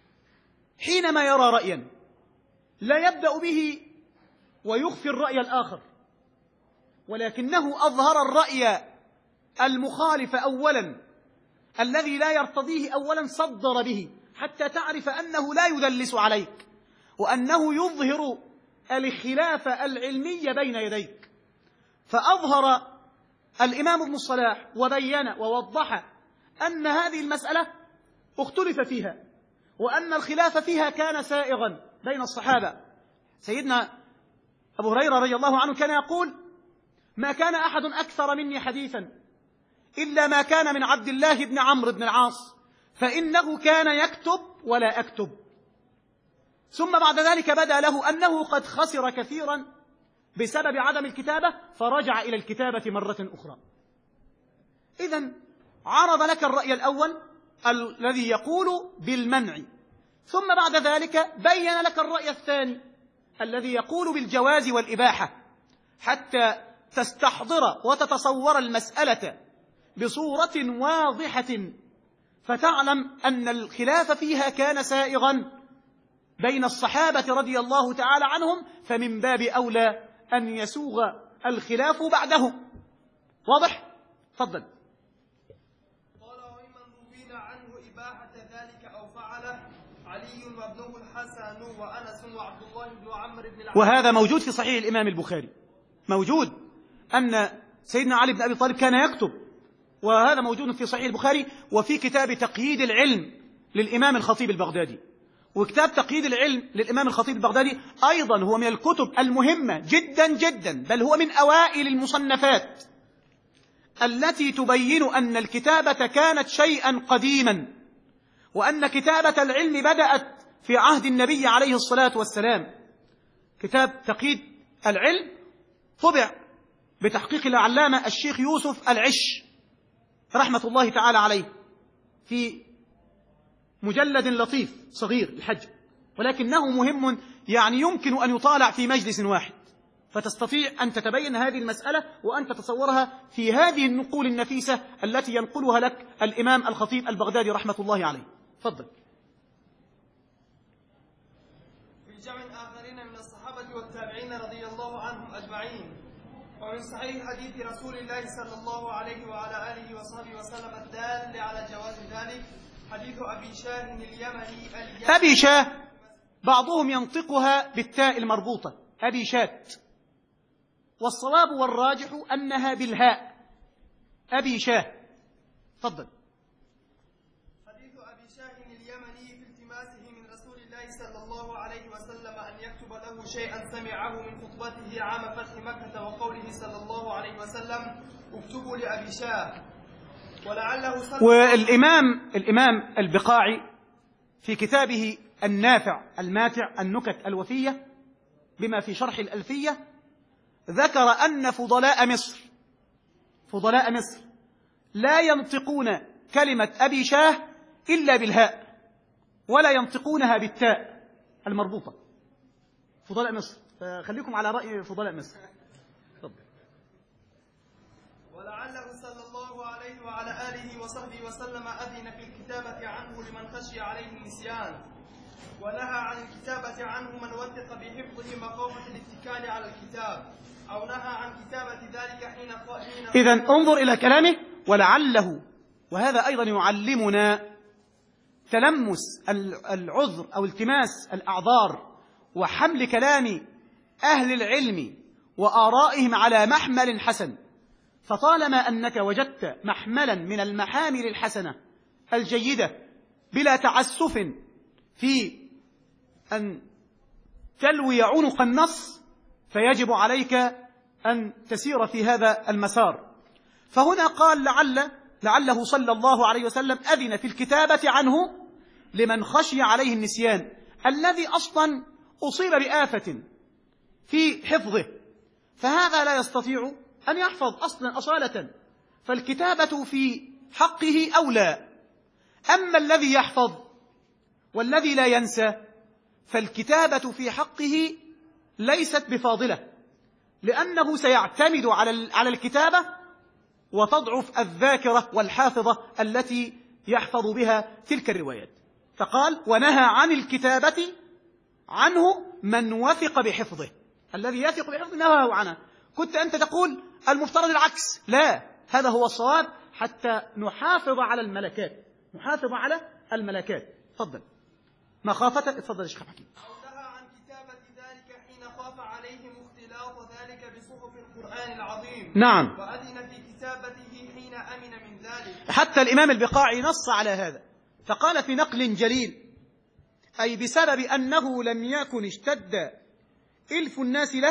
حينما يرى رأيا لا يبدأ به ويخفي الرأي الآخر، ولكنه أظهر الرأي المخالف أولا الذي لا يرتضيه أولا، صدر به حتى تعرف أنه لا يدلس عليك، وأنه يظهر الخلاف العلمي بين يديك. فأظهر الإمام ابن الصلاح وبين ووضح أن هذه المسألة اختلف فيها، وأن الخلاف فيها كان سائغا بين الصحابة. سيدنا أبو هريرة رضي الله عنه كان يقول: ما كان أحد أكثر مني حديثا إلا ما كان من عبد الله بن عمرو بن العاص، فإنه كان يكتب ولا أكتب. ثم بعد ذلك بدا له أنه قد خسر كثيرا بسبب عدم الكتابة، فرجع إلى الكتابة مرة أخرى. إذن عرض لك الرأي الأول الذي يقول بالمنع، ثم بعد ذلك بين لك الرأي الثاني الذي يقول بالجواز والإباحة، حتى تستحضر وتتصور المسألة بصورة واضحة، فتعلم أن الخلاف فيها كان سائغا بين الصحابة رضي الله تعالى عنهم، فمن باب أولى أن يسوغ الخلاف بعدهم. واضح؟ تفضل. قال: وممن روينا عنه إباحة ذلك أو فعله علي وابنه الحسن وأنس وعبد الله بن عمرو بن العاص. وهذا موجود في صحيح الإمام البخاري، موجود أن سيدنا علي بن أبي طالب كان يكتب، وهذا موجود في صحيح البخاري وفي كتاب تقييد العلم للإمام الخطيب البغدادي. وكتاب تقييد العلم للإمام الخطيب البغدادي أيضا هو من الكتب المهمة جدا جدا، بل هو من أوائل المصنفات التي تبين أن الكتابة كانت شيئا قديما، وأن كتابة العلم بدأت في عهد النبي عليه الصلاة والسلام. كتاب تقييد العلم طبع بتحقيق العلامة الشيخ يوسف العش رحمة الله تعالى عليه في مجلد لطيف صغير الحجم، ولكنه مهم، يعني يمكن أن يطالع في مجلس واحد، فتستطيع أن تتبين هذه المسألة وأن تتصورها في هذه النقول النفيسة التي ينقلها لك الإمام الخطيب البغدادي رحمة الله عليه. تفضل. في جمع آخرين من الصحابة والتابعين رضي الله عنهم أجمعين. ومن صحيح حديث رسول الله صلى الله عليه وعلى آله وصحبه وسلم الدال على جواز ذلك حديث أبي شاه اليمني. أبي شاه بعضهم ينطقها بالتاء المربوطة أبي شات، والصواب والراجح أنها بالهاء أبي شاه. تفضل. حديث أبي شاه اليمني في التماسه من رسول الله صلى الله عليه وسلم أن يكتب له شيئا سمعه من خطبته عام فتح مكة، وقوله صلى الله عليه وسلم اكتبوا لأبي شاه. ولعله والإمام الإمام البقاعي في كتابه النافع الماتع النكت الوفية بما في شرح الألفية ذكر أن فضلاء مصر فضلاء مصر لا ينطقون كلمة أبي شاه إلا بالهاء، ولا ينطقونها بالتاء المربوطة. فضلاء مصر، فخليكم على رأي فضلاء مصر. ولعله صلى الله عليه وعلى آله وصحبه وسلم أذن في الكتابة عنه لمن خشي عليه النسيان، ونهى عن الكتابة عنه من وثق بحفظه مخافة الاتكال على الكتاب، أو نهى عن كتابة ذلك حين حين إذن انظر إلى كلامه ولعله، وهذا أيضا يعلمنا تلمس العذر أو التماس الأعذار وحمل كلام أهل العلم وآرائهم على محمل حسن. فطالما أنك وجدت محملا من المحامل الحسنة الجيدة بلا تعسف في أن تلوي عنق النص، فيجب عليك أن تسير في هذا المسار. فهنا قال لعل لعله صلى الله عليه وسلم أذن في الكتابة عنه لمن خشي عليه النسيان، الذي أصلا أصيب بآفة في حفظه، فهذا لا يستطيع أن يحفظ أصلا أصالة، فالكتابة في حقه أولى. أما الذي يحفظ والذي لا ينسى فالكتابة في حقه ليست بفاضلة، لأنه سيعتمد على على الكتابة وتضعف الذاكرة والحافظة التي يحفظ بها تلك الروايات. فقال ونهى عن الكتابة عنه من وثق بحفظه، الذي يثق بحفظه نهاه عنه. كنت أنت تقول المفترض العكس، لا، هذا هو الصواب حتى نحافظ على الملكات نحافظ على الملكات. تفضل. مخافة. تفضل يا شيخ حكيم. أو نهى عن كتابة ذلك حين خاف عليهم اختلاط ذلك بصحف القرآن العظيم. نعم. وأذن في كتابته حين أمن من ذلك. حتى الإمام البقاعي نص على هذا، فقال في نقل جليل: أي بسبب أنه لم يكن اشتد إلف الناس له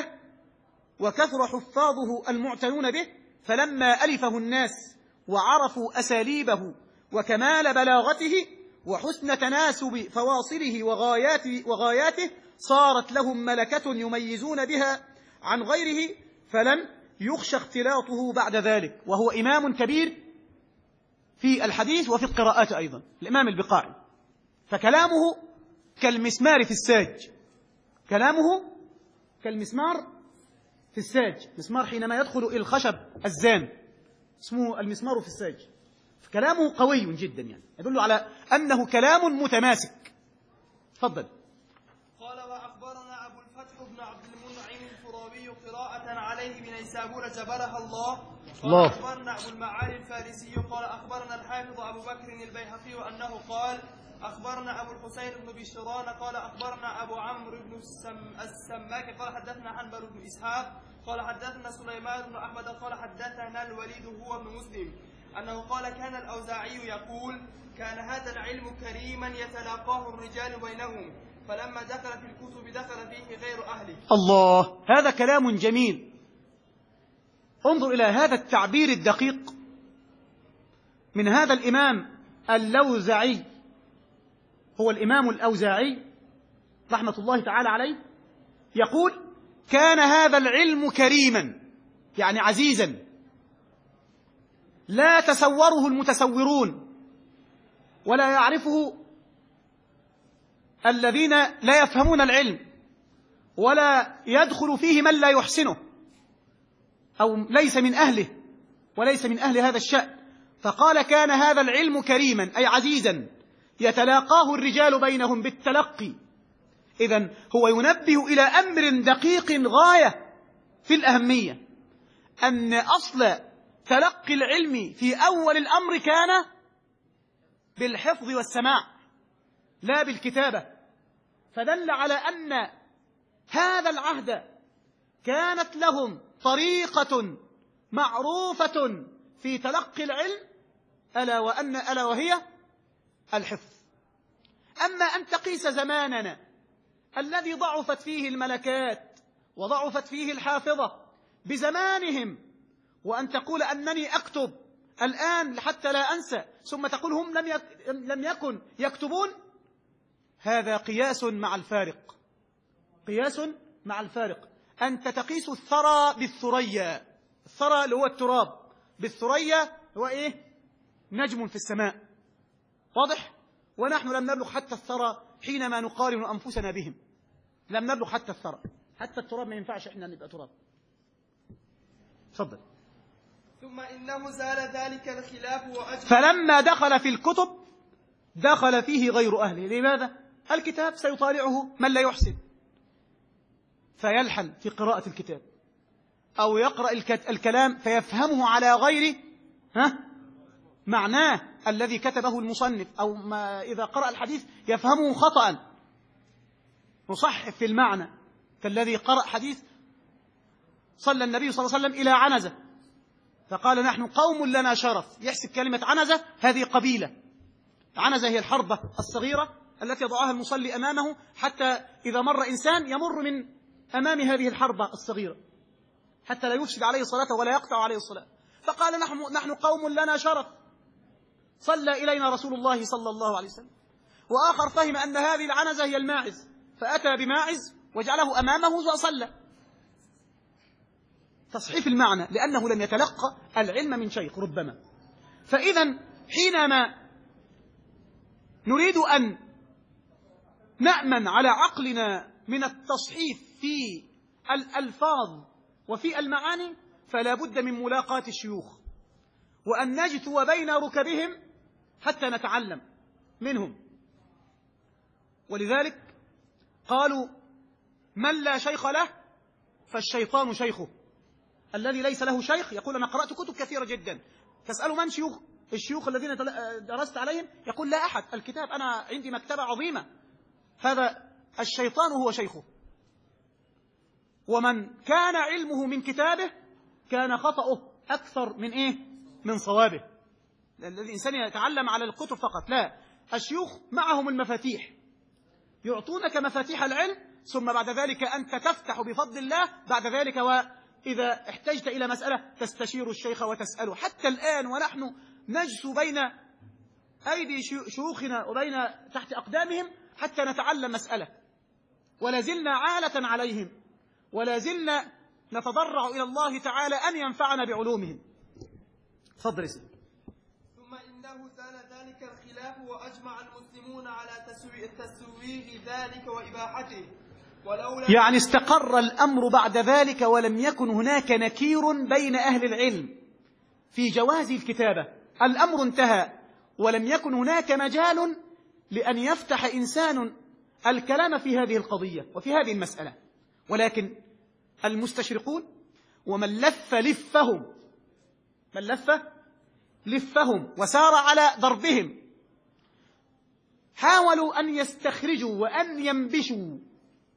وكثر حفاظه المعتنون به، فلما ألفه الناس وعرفوا أساليبه وكمال بلاغته وحسن تناسب فواصله وغاياته, وغاياته صارت لهم ملكة يميزون بها عن غيره، فلم يخشى اختلاطه بعد ذلك. وهو إمام كبير في الحديث وفي القراءات أيضا، الإمام البقاعي، فكلامه كالمسمار في الساج كلامه كالمسمار في الساج مسمار حينما يدخل إلى الخشب الزان اسمه المسمار في الساج، فكلامه قوي جدا، يعني يدل على أنه كلام متماسك. تفضل. قال وأخبرنا أبو الفتح بن عبد المنعم الفراوي قراءة عليه بنيسابور جبرها الله. الله. أخبرنا أبو المعالي الفارسي قال أخبرنا الحافظ أبو بكر البيهقي أنه قال أخبرنا أبو الحسين بن بشران قال أخبرنا أبو عمرو بن السم... السماك قال حدثنا حنبل بن إسحاق قال حدثنا سليمان بن أحمد قال حدثنا الوليد هو ابن مسلم أنه قال كان الأوزاعي يقول كان هذا العلم كريما يتلاقاه الرجال بينهم فلما دخل في الكتب دخل فيه غير أهله. الله، هذا كلام جميل. انظر إلى هذا التعبير الدقيق من هذا الإمام اللوزعي، هو الإمام الأوزاعي رحمة الله تعالى عليه، يقول كان هذا العلم كريما، يعني عزيزا لا تصوره المتصورون ولا يعرفه الذين لا يفهمون العلم، ولا يدخل فيه من لا يحسنه أو ليس من أهله وليس من أهل هذا الشأن. فقال كان هذا العلم كريما أي عزيزا يتلاقاه الرجال بينهم بالتلقي. إذن هو ينبه إلى أمر دقيق غاية في الأهمية، أن أصل تلقي العلم في أول الأمر كان بالحفظ والسماع لا بالكتابة، فدل على أن هذا العهد كانت لهم طريقة معروفة في تلقي العلم، ألا وأن ألا وهي الحفظ. أما أن تقيس زماننا الذي ضعفت فيه الملكات وضعفت فيه الحافظة بزمانهم، وأن تقول أنني أكتب الآن حتى لا أنسى، ثم تقول هم لم لم يكن يكتبون، هذا قياس مع الفارق، قياس مع الفارق. أنت تقيس الثرى بالثريا، الثرى اللي هو التراب، بالثريا هو إيه؟ نجم في السماء، واضح؟ ونحن لم نبلغ حتى الثرى حينما نقارن أنفسنا بهم، لم نبلغ حتى الثرى، حتى التراب ما ينفعش إحنا نبقى تراب. تفضل. ثم إنه زال ذلك الخلاف وأجمع. فلما دخل في الكتب دخل فيه غير أهله. لماذا؟ الكتاب سيطالعه من لا يحسن فيلحن في قراءة الكتاب، أو يقرأ الكلام فيفهمه على غير ها معناه الذي كتبه المصنف، أو ما إذا قرأ الحديث يفهمه خطأ مصحف في المعنى، كالذي قرأ حديث صلى النبي صلى الله عليه وسلم إلى عنزة فقال نحن قوم لنا شرف، يحسب كلمة عنزة هذه قبيلة. عنزة هي الحربة الصغيرة التي يضعها المصلي أمامه حتى إذا مر إنسان يمر من أمام هذه الحربة الصغيرة حتى لا يفسد عليه الصلاة ولا يقطع عليه الصلاة. فقال نحن, نحن قوم لنا شرف، صلى إلينا رسول الله صلى الله عليه وسلم. وآخر فهم أن هذه العنزة هي الماعز فأتى بماعز وجعله أمامه وصلى. تصحيف المعنى لأنه لم يتلقى العلم من شيخ ربما. فإذا حينما نريد أن نأمن على عقلنا من التصحيف في الألفاظ وفي المعاني فلا بد من ملاقاة الشيوخ وأن نجثو بين ركبهم حتى نتعلم منهم. ولذلك قالوا من لا شيخ له فالشيطان شيخه. الذي ليس له شيخ يقول أنا قرأت كتب كثيرة جدا، تسألوا من شيوخ الشيوخ الذين درست عليهم يقول لا أحد، الكتاب أنا عندي مكتبة عظيمة. هذا الشيطان هو شيخه. ومن كان علمه من كتابه كان خطأه أكثر من إيه؟ من صوابه. لأن الإنسان يتعلم على الكتب فقط، لا، الشيوخ معهم المفاتيح يعطونك مفاتيح العلم، ثم بعد ذلك أنت تفتح بفضل الله بعد ذلك، وإذا احتجت إلى مسألة تستشير الشيخ وتسأله. حتى الآن ونحن نجس بين أيدي شيوخنا وبين تحت أقدامهم حتى نتعلم مسألة، ولا زلنا عالة عليهم، ولا زلنا نتضرع إلى الله تعالى أن ينفعنا بعلومهم. تفضل يا سيدي. ثم إنه زال ذلك الخلاف وأجمع المسلمون على تسويغ ذلك وإباحته، ولولا يعني استقر الأمر بعد ذلك ولم يكن هناك نكير بين أهل العلم في جواز الكتابة. الأمر انتهى ولم يكن هناك مجال لأن يفتح إنسان الكلام في هذه القضية وفي هذه المسألة. ولكن المستشرقون ومن لف لفهم من لف لفهم وسار على ضربهم حاولوا أن يستخرجوا وأن ينبشوا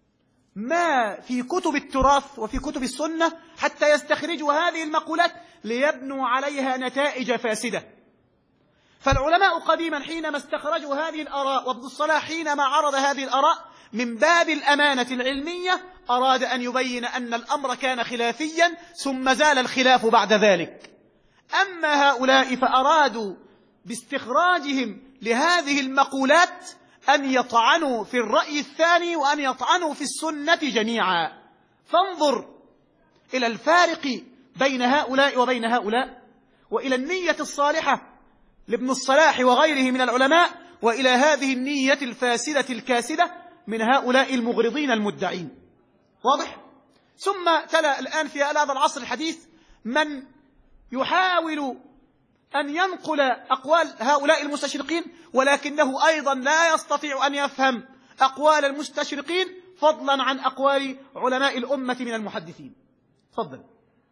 ما في كتب التراث وفي كتب السنة حتى يستخرجوا هذه المقولات ليبنوا عليها نتائج فاسدة. فالعلماء قديما حينما استخرجوا هذه الآراء، وابن الصلاح حينما عرض هذه الآراء من باب الأمانة العلمية أراد أن يبين أن الأمر كان خلافيا ثم زال الخلاف بعد ذلك. أما هؤلاء فأرادوا باستخراجهم لهذه المقولات أن يطعنوا في الرأي الثاني وأن يطعنوا في السنة جميعا. فانظر إلى الفارق بين هؤلاء وبين هؤلاء، وإلى النية الصالحة لابن الصلاح وغيره من العلماء، وإلى هذه النية الفاسدة الكاسدة من هؤلاء المغرضين المدعين. واضح؟ ثم تلا الآن في هذا العصر الحديث من يحاول أن ينقل أقوال هؤلاء المستشرقين، ولكنه أيضا لا يستطيع أن يفهم أقوال المستشرقين فضلا عن أقوال علماء الأمة من المحدثين. تفضل.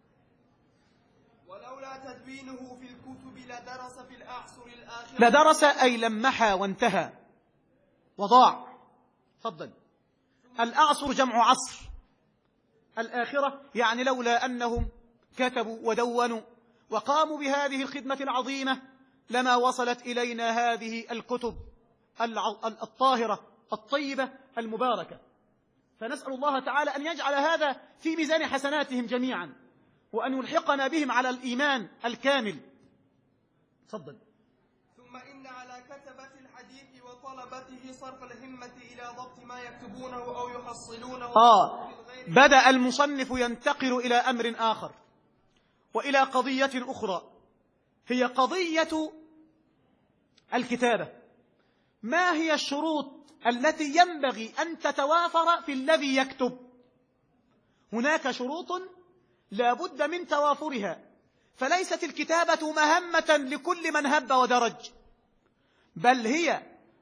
ولولا تدوينه في الكتب لدرس في الأعصر الآخر. لدرس أي لمحى وانتهى وضاع. تفضل. الأعصر جمع عصر، الآخرة يعني لولا أنهم كتبوا ودونوا وقاموا بهذه الخدمة العظيمة لما وصلت إلينا هذه الكتب الطاهرة الطيبة المباركة. فنسأل الله تعالى أن يجعل هذا في ميزان حسناتهم جميعا، وأن يلحقنا بهم على الإيمان الكامل. تفضل. ثم إن على كتبة الحديث وطلبته صرف الهمة إلى ضبط ما يكتبونه أو يحصلونه. آه بدأ المصنف ينتقل إلى أمر آخر وإلى قضية أخرى، هي قضية الكتابة. ما هي الشروط التي ينبغي أن تتوافر في الذي يكتب؟ هناك شروط لا بد من توافرها، فليست الكتابة مهمة لكل من هب ودرج، بل هي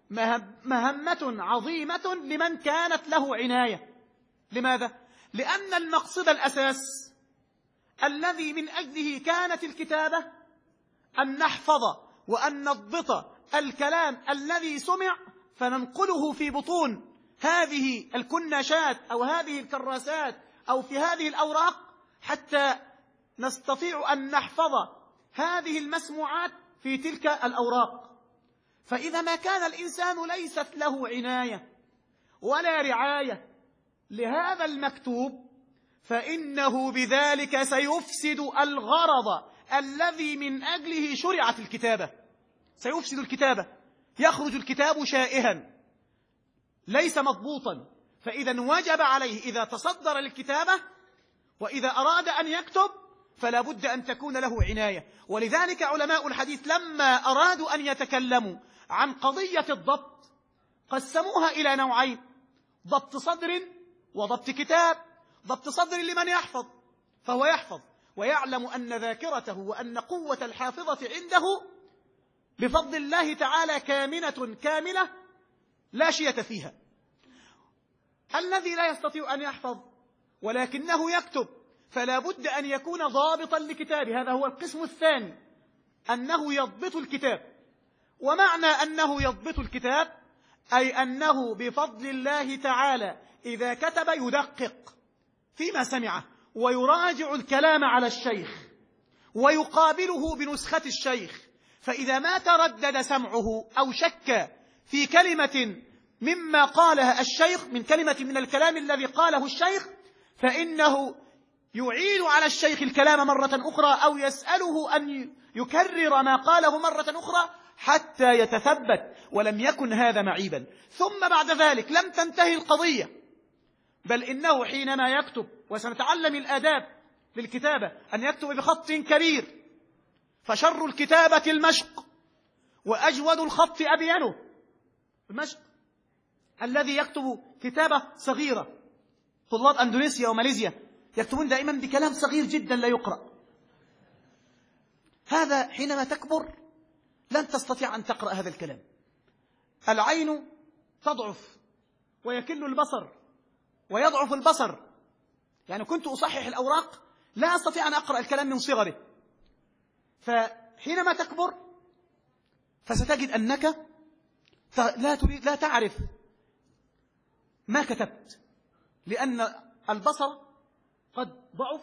مهمة عظيمة لمن كانت له عناية. لماذا؟ لأن المقصد الأساس الذي من أجله كانت الكتابة أن نحفظ وأن نضبط الكلام الذي سمع فننقله في بطون هذه الكناشات أو هذه الكراسات أو في هذه الأوراق، حتى نستطيع أن نحفظ هذه المسموعات في تلك الأوراق. فإذا ما كان الإنسان ليست له عناية ولا رعاية لهذا المكتوب فإنه بذلك سيفسد الغرض الذي من أجله شرعت الكتابة، سيفسد الكتابة، يخرج الكتاب شائها ليس مضبوطا. فإذا وجب عليه إذا تصدر للكتابة وإذا أراد أن يكتب فلا بد أن تكون له عناية. ولذلك علماء الحديث لما أرادوا أن يتكلموا عن قضية الضبط قسموها إلى نوعين: ضبط صدر وضبط كتاب. ضبط صدر لمن يحفظ فهو يحفظ ويعلم أن ذاكرته وأن قوة الحافظة عنده بفضل الله تعالى كامنة كاملة لا شية فيها. الذي لا يستطيع أن يحفظ ولكنه يكتب فلا بد أن يكون ضابطا لكتابه، هذا هو القسم الثاني، أنه يضبط الكتاب. ومعنى أنه يضبط الكتاب أي أنه بفضل الله تعالى إذا كتب يدقق فيما سمعه ويراجع الكلام على الشيخ ويقابله بنسخة الشيخ، فإذا ما تردد سمعه أو شك في كلمة مما قالها الشيخ من كلمة من الكلام الذي قاله الشيخ فإنه يعيد على الشيخ الكلام مرة أخرى أو يسأله أن يكرر ما قاله مرة أخرى حتى يتثبت، ولم يكن هذا معيبا. ثم بعد ذلك لم تنتهي القضية، بل إنه حينما يكتب، وسنتعلم الآداب للكتابة، أن يكتب بخط كبير، فشر الكتابة المشق وأجود الخط أبينه. المشق الذي يكتب كتابة صغيرة، طلاب أندونيسيا وماليزيا يكتبون دائما بكلام صغير جدا لا يقرأ. هذا حينما تكبر لن تستطيع أن تقرأ هذا الكلام، العين تضعف ويكل البصر ويضعف البصر. يعني كنت أصحح الأوراق لا أستطيع أن أقرأ الكلام من صغره، فحينما تكبر فستجد أنك لا تريد لا تعرف ما كتبت، لأن البصر قد ضعف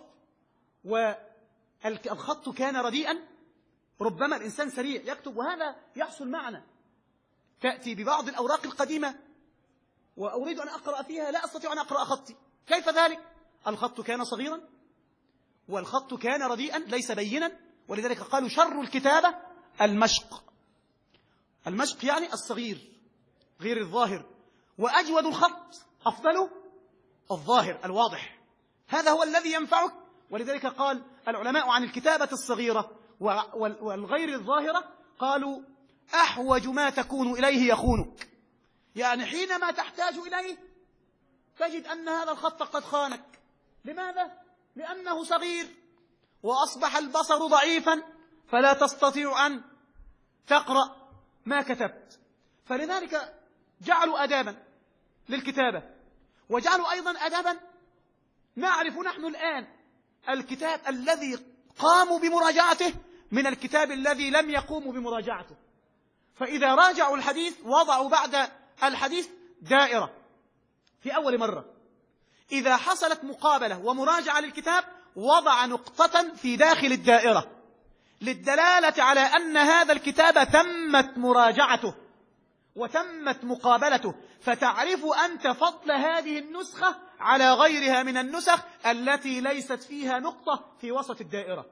والخط كان رديئا. ربما الإنسان سريع يكتب وهذا يحصل معنا. تأتي ببعض الأوراق القديمة وأريد أن أقرأ فيها لا أستطيع أن أقرأ خطي. كيف ذلك؟ الخط كان صغيرا والخط كان رديئا ليس بينا، ولذلك قالوا شر الكتابة المشق. المشق يعني الصغير غير الظاهر، وأجود الخط أفضل الظاهر الواضح. هذا هو الذي ينفعك. ولذلك قال العلماء عن الكتابة الصغيرة والغير الظاهرة قالوا أحوج ما تكون إليه يخونك. يعني حينما تحتاج إليه تجد أن هذا الخط قد خانك. لماذا؟ لأنه صغير وأصبح البصر ضعيفا فلا تستطيع أن تقرأ ما كتبت. فلذلك جعلوا أدابا للكتابة، وجعلوا أيضا أدابا نعرف نحن الآن الكتاب الذي قاموا بمراجعته من الكتاب الذي لم يقوموا بمراجعته. فإذا راجعوا الحديث وضعوا بعد الحديث دائرة في أول مرة. إذا حصلت مقابلة ومراجعة للكتاب وضع نقطة في داخل الدائرة للدلالة على أن هذا الكتاب تمت مراجعته وتمت مقابلته، فتعرف أنت فضل هذه النسخة على غيرها من النسخ التي ليست فيها نقطة في وسط الدائرة.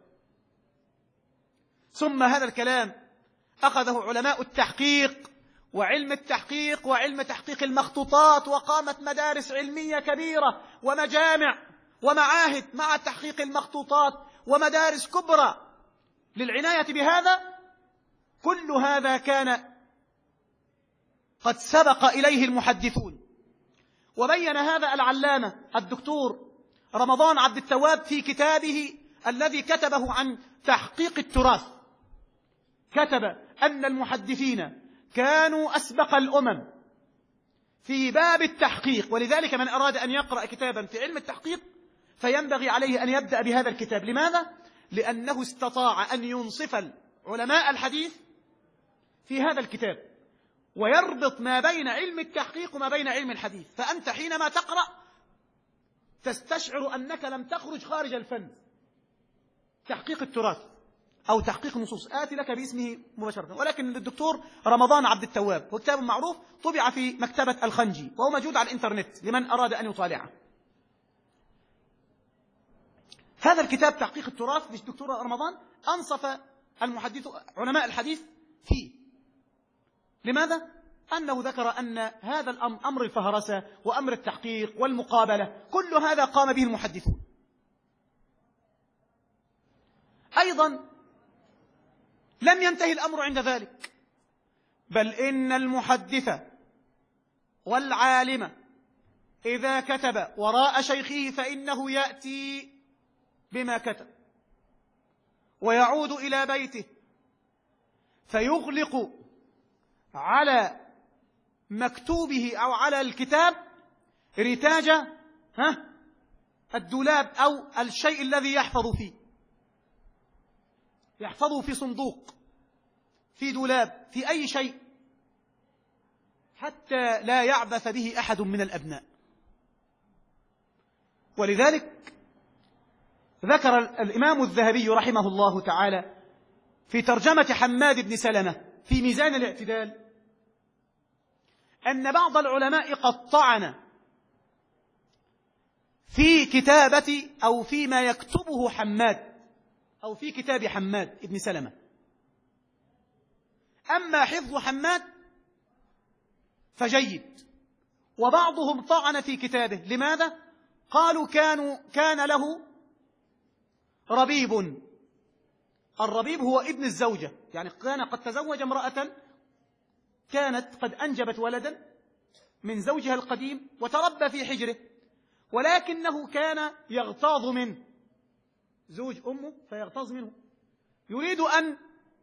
ثم هذا الكلام أخذه علماء التحقيق وعلم التحقيق وعلم تحقيق المخطوطات، وقامت مدارس علمية كبيرة ومجامع ومعاهد مع تحقيق المخطوطات ومدارس كبرى للعناية بهذا. كل هذا كان قد سبق إليه المحدثون، وبين هذا العلامة الدكتور رمضان عبد التواب في كتابه الذي كتبه عن تحقيق التراث. كتب أن المحدثين كانوا أسبق الأمم في باب التحقيق، ولذلك من أراد أن يقرأ كتابا في علم التحقيق فينبغي عليه أن يبدأ بهذا الكتاب. لماذا؟ لأنه استطاع أن ينصف علماء الحديث في هذا الكتاب ويربط ما بين علم التحقيق وما بين علم الحديث. فأنت حينما تقرأ تستشعر أنك لم تخرج خارج الفن. تحقيق التراث أو تحقيق النصوص آتي لك باسمه مباشرة، ولكن للدكتور رمضان عبد التواب، وكتاب معروف طبع في مكتبة الخنجي وهو موجود على الإنترنت لمن أراد أن يطالعه. هذا الكتاب تحقيق التراث للدكتور رمضان أنصف المحدث علماء الحديث فيه. لماذا؟ أنه ذكر أن هذا الأمر أمر الفهرسة وأمر التحقيق والمقابلة كل هذا قام به المحدثون. أيضا لم ينتهي الأمر عند ذلك، بل إن المحدث والعالم إذا كتب وراء شيخه فإنه يأتي بما كتب ويعود إلى بيته فيغلق على مكتوبه أو على الكتاب رتاج ها الدولاب أو الشيء الذي يحفظ فيه، يحفظه في صندوق في دولاب في أي شيء حتى لا يعبث به أحد من الأبناء. ولذلك ذكر الإمام الذهبي رحمه الله تعالى في ترجمة حماد بن سلمة في ميزان الاعتدال أن بعض العلماء قد طعن في كتابة أو فيما يكتبه حماد أو في كتاب حماد بن سلمة. أما حفظ حماد فجيد، وبعضهم طعن في كتابه. لماذا؟ قالوا كانوا كان له ربيب. الربيب هو ابن الزوجة، يعني كان قد تزوج امرأة كانت قد أنجبت ولدا من زوجها القديم وتربى في حجره، ولكنه كان يغتاظ منه، زوج أمه فيغتاظ منه، يريد أن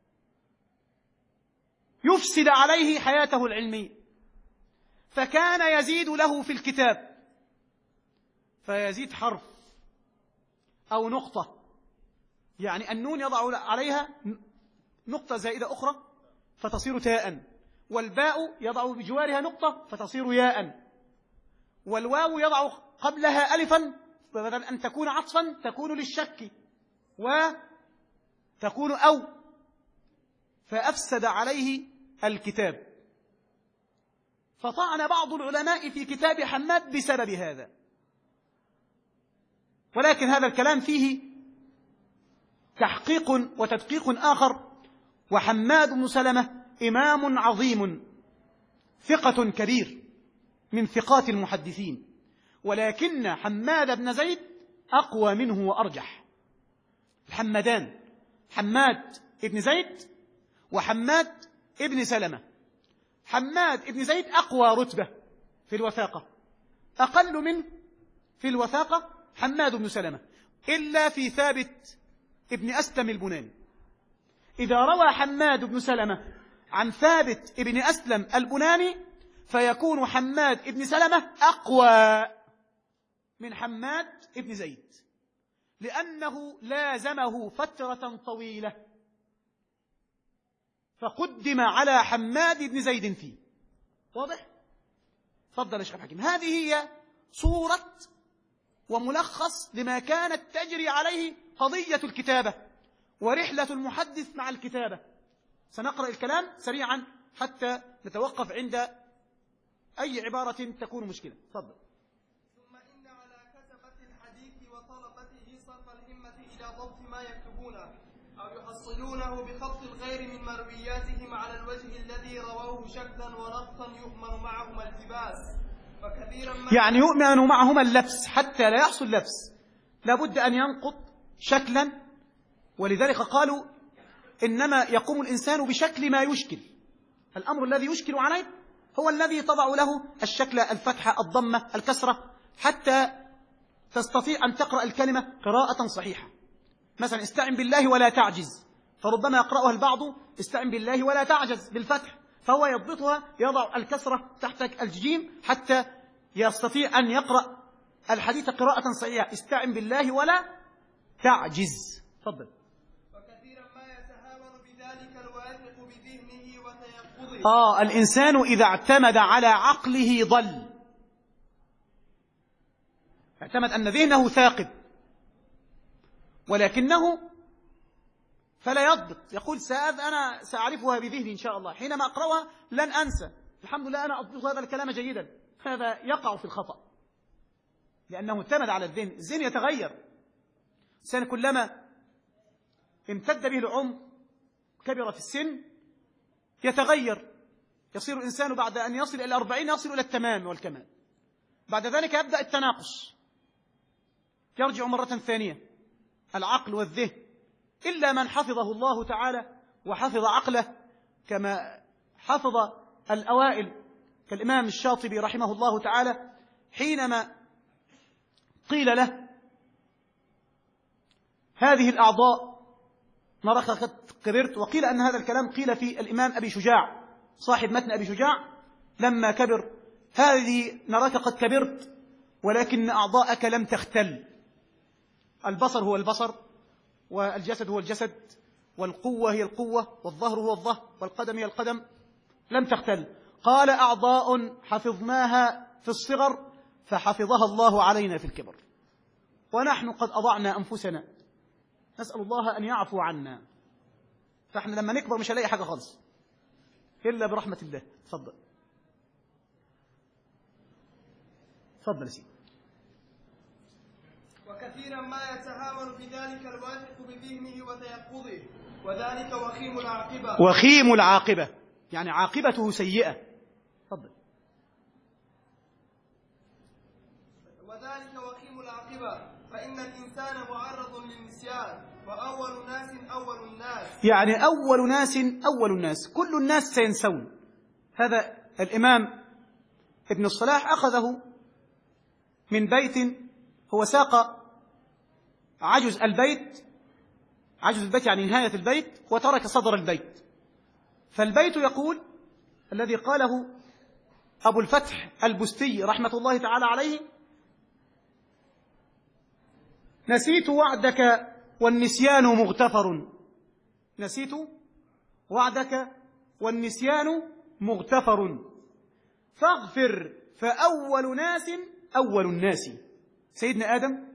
يفسد عليه حياته العلمية، فكان يزيد له في الكتاب، فيزيد حرف أو نقطة، يعني النون يضع عليها نقطة زائدة أخرى فتصير تاء، والباء يضع بجوارها نقطة فتصير ياء، والواو يضع قبلها ألفا فبدل أن تكون عطفا تكون للشك وتكون أو، فأفسد عليه الكتاب. فطعن بعض العلماء في كتاب حماد بسبب هذا، ولكن هذا الكلام فيه تحقيق وتدقيق آخر. وحماد بن سلمة إمام عظيم ثقة كبير من ثقات المحدثين، ولكن حماد بن زيد أقوى منه وأرجح. الحمادان حماد بن زيد وحماد بن سلمة. حماد بن زيد أقوى رتبة في الوثاقة، أقل منه في الوثاقة حماد بن سلمة، إلا في ثابت ابن أسلم البناني. إذا روى حماد بن سلمة عن ثابت ابن أسلم البناني فيكون حماد بن سلمة أقوى من حماد بن زيد، لأنه لازمه فترة طويلة فقدم على حماد بن زيد فيه. واضح؟ تفضل يا شيخ حكيم. هذه هي صورة وملخص لما كانت تجري عليه قضية الكتابة ورحلة المحدث مع الكتابة. سنقرأ الكلام سريعا حتى نتوقف عند أي عبارة تكون مشكلة. تفضل. ثم إن على كتبة الحديث وطلبته صرف الهمة إلى ضبط ما يكتبونه أو يحصلونه بخط الغير من مروياتهم على الوجه الذي رواه شكلا وربطا يؤمن معهما التباس. فكثيرا ما يعني يؤمن معهما اللبس حتى لا يحصل لبس، لابد أن ينقض شكلا. ولذلك قالوا إنما يقوم الإنسان بشكل ما يشكل. الأمر الذي يشكل عليه هو الذي تضع له الشكل، الفتحة، الضمة، الكسرة، حتى تستطيع أن تقرأ الكلمة قراءة صحيحة. مثلا استعن بالله ولا تعجز، فربما يقرأها البعض استعن بالله ولا تعجز بالفتح، فهو يضبطها، يضع الكسرة تحت الجيم حتى يستطيع أن يقرأ الحديث قراءة صحيحة. استعن بالله ولا تعجز. تفضل. وكثيرا ما يتهاون بذلك الواثق بذهنه وتيقظه. آه الإنسان إذا اعتمد على عقله ضل، اعتمد أن ذهنه ثاقب، ولكنه فلا يضبط، يقول سأذ أنا سأعرفها بذهني إن شاء الله، حينما أقرأها لن أنسى، الحمد لله أنا أضبط هذا الكلام جيدا. هذا يقع في الخطأ لأنه اعتمد على الذهن. الذهن يتغير، الإنسان كلما امتد به العمر كبر في السن يتغير، يصير الإنسان بعد أن يصل إلى الأربعين يصل إلى التمام والكمال، بعد ذلك يبدأ التناقص، يرجع مرة ثانية العقل والذهن، إلا من حفظه الله تعالى وحفظ عقله كما حفظ الأوائل كالإمام الشاطبي رحمه الله تعالى، حينما قيل له هذه الأعضاء نراك قد كبرت، وقيل أن هذا الكلام قيل في الإمام أبي شجاع صاحب متن أبي شجاع لما كبر، هذه نراك قد كبرت ولكن أعضاءك لم تختل. البصر هو البصر، والجسد هو الجسد، والقوة هي القوة، والظهر هو الظهر، والقدم هي القدم، لم تختل. قال أعضاء حفظناها في الصغر فحفظها الله علينا في الكبر، ونحن قد أضعنا أنفسنا، نسأل الله أن يعفو عنا. فإحنا لما نكبر مش هنلاقي حاجة خالص إلا برحمة الله. تفضل. تفضل يا سيدي. وكثيرا ما يتهاون بذلك الواثق بذهنه وتيقظه، وذلك وخيم العاقبة. وخيم العاقبة يعني عاقبته سيئة. تفضل. وذلك وخيم العاقبة، فإن الإنسان معرض للنسيان، وأول الناس أول الناس، يعني أول ناس أول الناس، كل الناس سينسون. هذا الإمام ابن الصلاح أخذه من بيت، هو ساق عجز البيت، عجز البيت يعني نهاية البيت، وترك صدر البيت. فالبيت يقول الذي قاله أبو الفتح البستي رحمة الله تعالى عليه: نسيت وعدك والنسيان مغتفر، نسيت وعدك والنسيان مغتفر، فاغفر فأول ناس أول الناس. سيدنا آدم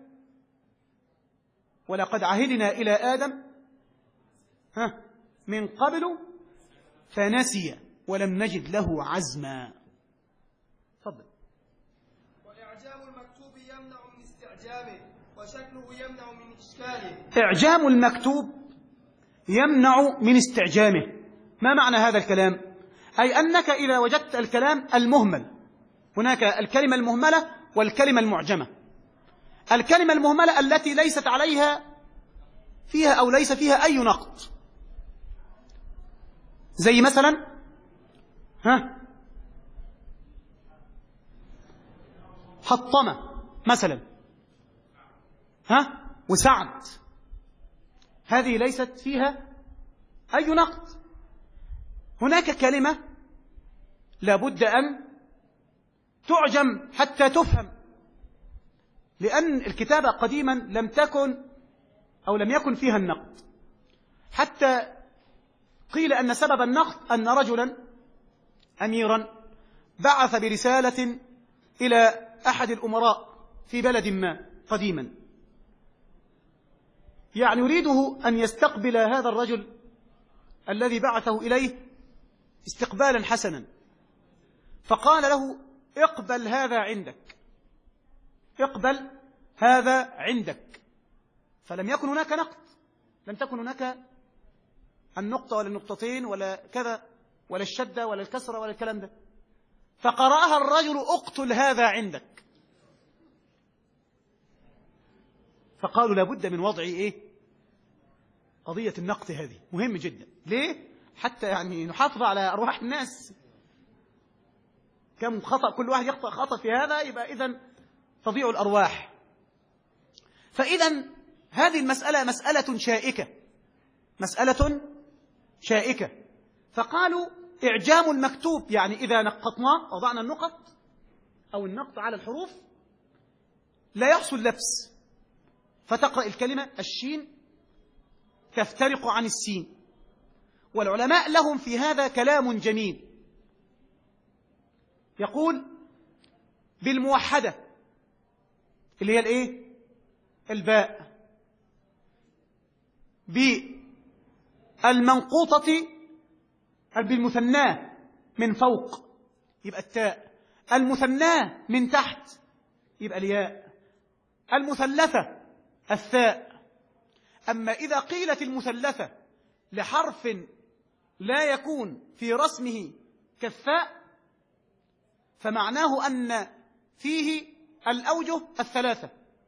ولقد عهدنا إلى آدم ها من قبل فنسي ولم نجد له عزما. تفضل. وإعجام المكتوب يمنع من استعجامه وشكله يمنع من إشكاله. إعجام المكتوب يمنع من استعجامه. ما معنى هذا الكلام؟ أي أنك إذا وجدت الكلام المهمل، هناك الكلمة المهملة والكلمة المعجمة. الكلمة المهملة التي ليست عليها فيها أو ليس فيها أي نقط، زي مثلا ها حطمة مثلا ها وسعد، هذه ليست فيها أي نقط. هناك كلمة لابد أن تعجم حتى تفهم، لأن الكتابة قديما لم تكن أو لم يكن فيها النقد، حتى قيل أن سبب النقد أن رجلا أميرا بعث برسالة إلى أحد الأمراء في بلد ما قديما، يعني يريده أن يستقبل هذا الرجل الذي بعثه إليه استقبالا حسنا، فقال له اقبل هذا عندك، اقبل هذا عندك. فلم يكن هناك نقد، لم تكن هناك النقطة ولا النقطتين ولا كذا ولا الشدة ولا الكسرة ولا الكلام ده، فقرأها الرجل اقتل هذا عندك. فقالوا لابد من وضع إيه؟ قضية النقد هذه مهم جدا. ليه؟ حتى يعني نحافظ على أرواح الناس. كم خطأ كل واحد يخطأ خطأ في هذا يبقى إذن تضيع الأرواح. فإذا هذه المسألة مسألة شائكة، مسألة شائكة. فقالوا إعجام المكتوب، يعني إذا نقطناه وضعنا النقط أو النقط على الحروف لا يحصل لبس، فتقرأ الكلمة الشين تفترق عن السين. والعلماء لهم في هذا كلام جميل، يقول بالموحدة اللي هي الايه؟ الباء، بالمنقوطة بالمثناه من فوق يبقى التاء، المثناه من تحت يبقى الياء، المثلثة الثاء. أما إذا قيلت المثلثة لحرف لا يكون في رسمه كالثاء فمعناه أن فيه الأوجه الثلاثة: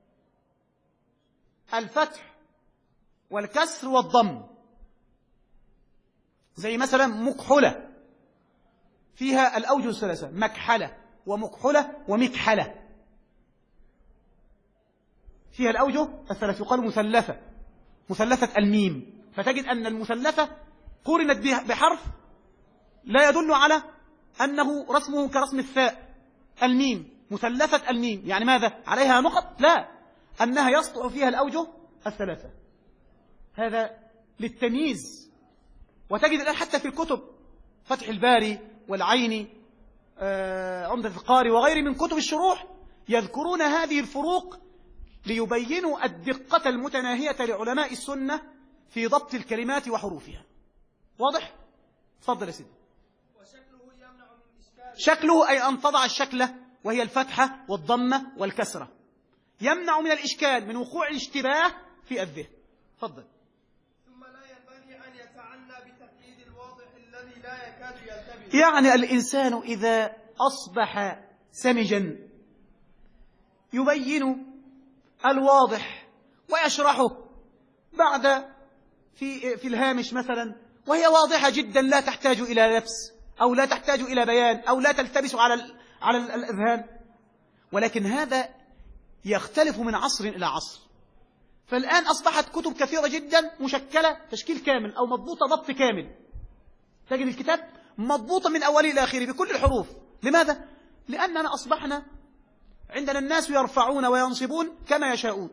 الفتح والكسر والضم. زي مثلا مكحلة فيها الأوجه الثلاثة: مكحلة ومكحلة ومكحلة، فيها الأوجه الثلاثة، يقال مثلثة، مثلثة الميم. فتجد أن المثلثة قرنت بحرف لا يدل على أنه رسمه كرسم الثاء، الميم، مثلثة الميم، يعني ماذا؟ عليها نقط؟ لا، أنها يسطع فيها الأوجه الثلاثة. هذا للتمييز. وتجد الآن حتى في الكتب، فتح الباري والعيني، آه، عمدة القاري وغيره من كتب الشروح، يذكرون هذه الفروق ليبينوا الدقة المتناهية لعلماء السنة في ضبط الكلمات وحروفها. واضح؟ تفضل يا سيدي. وشكله يمنع من إشكال. شكله أي أن تضع الشكلة وهي الفتحة والضمة والكسرة، يمنع من الإشكال، من وقوع الاشتباه في الذهن. تفضل. ثم لا ينبغي أن يتعنى بتقييد الواضح الذي لا يكاد يلتبس. يعني الإنسان إذا أصبح سمجا يبين الواضح ويشرحه بعد في في الهامش مثلا، وهي واضحة جدا لا تحتاج إلى لبس أو لا تحتاج إلى بيان أو لا تلتبس على على الأذهان. ولكن هذا يختلف من عصر إلى عصر. فالآن أصبحت كتب كثيرة جدا مشكلة تشكيل كامل أو مضبوطة ضبط كامل، تجد الكتاب مضبوطة من أوله إلى آخره بكل الحروف. لماذا؟ لأننا أصبحنا عندنا الناس يرفعون وينصبون كما يشاءون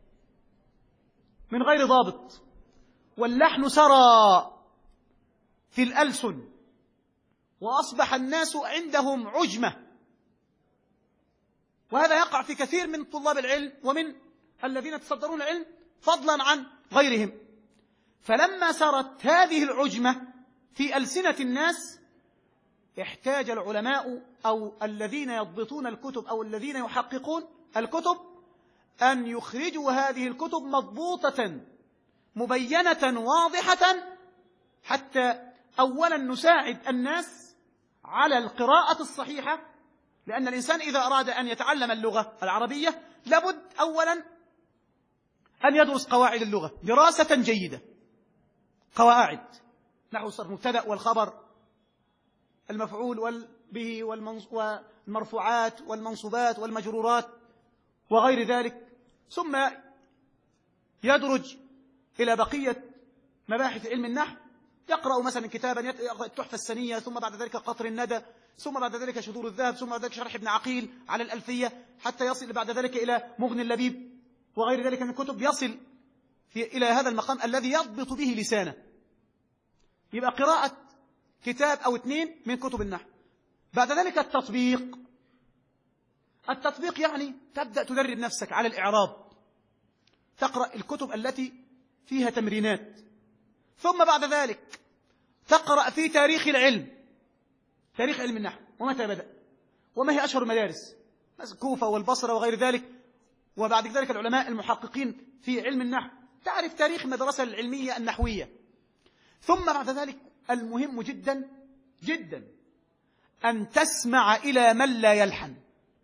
من غير ضابط، واللحن سرى في الألسن، وأصبح الناس عندهم عجمة. وهذا يقع في كثير من طلاب العلم ومن الذين يتصدرون العلم فضلا عن غيرهم. فلما سرت هذه العجمة في ألسنة الناس احتاج العلماء أو الذين يضبطون الكتب أو الذين يحققون الكتب أن يخرجوا هذه الكتب مضبوطة مبينة واضحة، حتى أولا نساعد الناس على القراءة الصحيحة، لأن الإنسان إذا أراد أن يتعلم اللغة العربية لابد أولا أن يدرس قواعد اللغة دراسة جيدة. قواعد نحو الصرف، المبتدأ والخبر، المفعول به والمرفوعات والمنصوبات والمجرورات وغير ذلك، ثم يدرج إلى بقية مباحث علم النحو، يقرأ مثلا كتابا يقرأ التحفة السنية، ثم بعد ذلك قطر الندى، ثم بعد ذلك شذور الذهب، ثم بعد ذلك شرح ابن عقيل على الألفية، حتى يصل بعد ذلك إلى مغني اللبيب وغير ذلك من الكتب، يصل في إلى هذا المقام الذي يضبط به لسانه. يبقى قراءة كتاب أو اثنين من كتب النحو. بعد ذلك التطبيق. التطبيق يعني تبدأ تدرب نفسك على الإعراب، تقرأ الكتب التي فيها تمرينات، ثم بعد ذلك تقرأ في تاريخ العلم، تاريخ علم النحو، ومتى بدأ، وما هي أشهر المدارس، كوفة والبصرة وغير ذلك، وبعد ذلك العلماء المحققين في علم النحو، تعرف تاريخ المدرسة العلمية النحوية. ثم بعد ذلك المهم جدا جدا أن تسمع إلى من لا يلحن،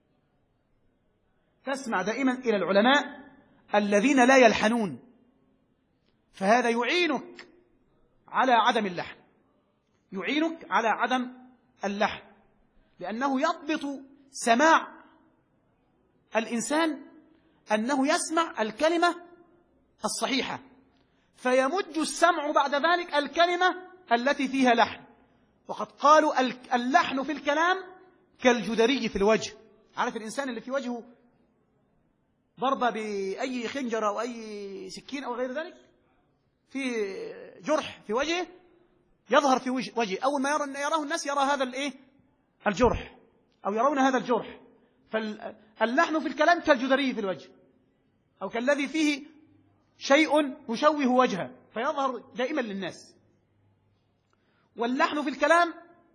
تسمع دائما إلى العلماء الذين لا يلحنون، فهذا يعينك على عدم اللحن، يعينك على عدم اللحن، لأنه يضبط سماع الإنسان أنه يسمع الكلمة الصحيحة، فيمج السمع بعد ذلك الكلمة التي فيها لحن. وقد قالوا اللحن في الكلام كالجدري في الوجه. عارف الإنسان اللي في وجهه ضربة بأي خنجر أو أي سكين أو غير ذلك، في جرح في وجهه يظهر في وجهه، أول ما يرى يراه الناس يرى هذا الإيه الجرح، أو يرون هذا الجرح. فاللحن في الكلام كالجدري في الوجه، أو كالذي فيه شيء يشوه وجهه فيظهر دائما للناس. واللحن في الكلام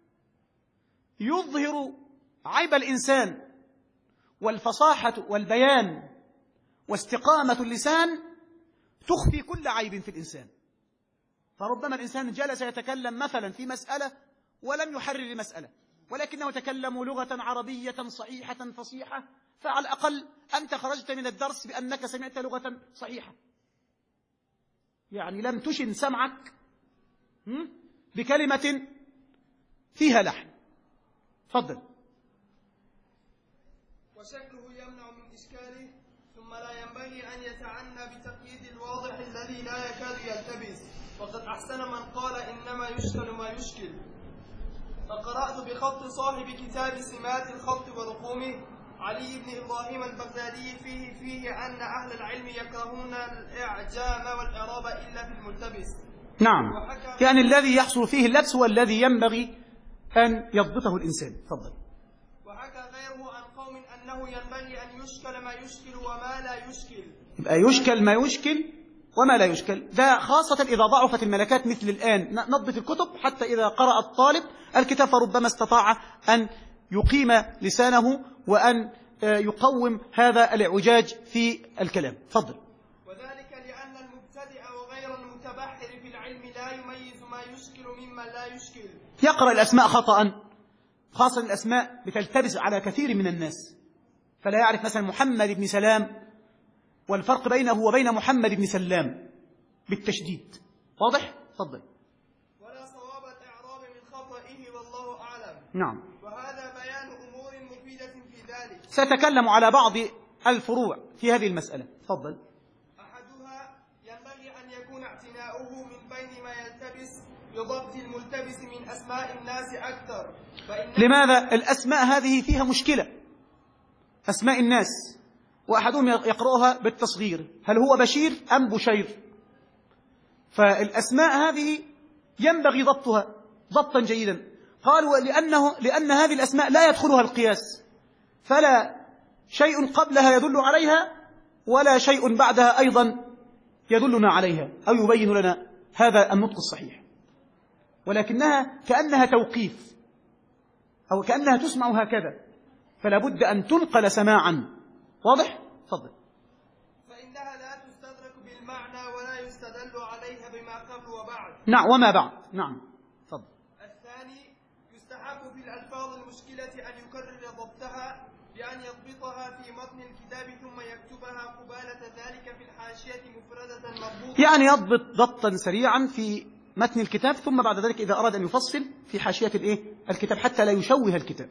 يظهر عيب الإنسان، والفصاحة والبيان واستقامة اللسان تخفي كل عيب في الإنسان. فربما الإنسان جلس يتكلم مثلا في مسألة ولم يحرر مسألة، ولكنه تكلم لغة عربية صحيحة فصيحة، فعلى الأقل أنت خرجت من الدرس بأنك سمعت لغة صحيحة، يعني لم تشن سمعك بكلمة فيها لحن. تفضل. وشكله يمنع من إشكاله، ثم لا ينبغي أن يتعنى بتقييد الواضح الذي لا يكاد يلتبس، وقد أحسن من قال إنما يشكل ما يشكل. فقرأت بخط صاحب كتاب سمات الخط ورقومه علي بن إبراهيم البغدادي فيه فيه أن أهل العلم يكرهون الإعجام والإعراب إلا في الملتبس. نعم، يعني الذي يحصل فيه اللبس هو الذي ينبغي أن يضبطه الإنسان. تفضل. وحكى غيره عن قوم أنه ينبغي أن يشكل ما يشكل وما لا يشكل. يبقى يشكل ما يشكل وما لا يشكل، ده خاصة إذا ضعفت الملكات مثل الآن. نضبط الكتب حتى إذا قرأ الطالب الكتاب فربما استطاع أن يقيم لسانه وأن يقوم هذا الاعوجاج في الكلام. تفضل. وذلك لأن المبتدئ وغير المتبحر في العلم لا يميز ما يشكل مما لا يشكل، يقرأ الأسماء خطأ، خاصة الأسماء بتلتبس على كثير من الناس، فلا يعرف مثلا محمد بن سلام والفرق بينه وبين محمد بن سلام بالتشديد. واضح؟ تفضل. ولا صواب الإعراب من خطئه والله أعلم. نعم. وهذا بيان أمور مفيدة في ذلك. سأتكلم على بعض الفروع في هذه المسألة. تفضل. أحدها ينبغي أن يكون اعتناؤه من بين ما يلتبس بضبط الملتبس من أسماء الناس أكثر. لماذا؟ الأسماء هذه فيها مشكلة، أسماء الناس، وأحدهم يقرأها بالتصغير، هل هو بشير أم بشير؟ فالأسماء هذه ينبغي ضبطها ضبطا جيدا. قالوا لأنه لأن هذه الأسماء لا يدخلها القياس، فلا شيء قبلها يدل عليها ولا شيء بعدها أيضا يدلنا عليها أو يبين لنا هذا النطق الصحيح، ولكنها كأنها توقيف أو كأنها تسمع هكذا، فلا بد أن تنقل سماعا. واضح؟ تفضل. فإنها لا تستدرك بالمعنى ولا يستدل عليها بما قبل وبعد. نعم، وما بعد. نعم، تفضل. الثاني يستحب في الألفاظ المشكلة أن يكرر ضبطها بأن يضبطها في متن الكتاب ثم يكتبها قبالة ذلك في الحاشية مفردة مربوطة، يعني يضبط ضبطا سريعا في متن الكتاب، ثم بعد ذلك إذا أراد أن يفصل في حاشية الإيه؟ الكتاب حتى لا يشوه الكتاب.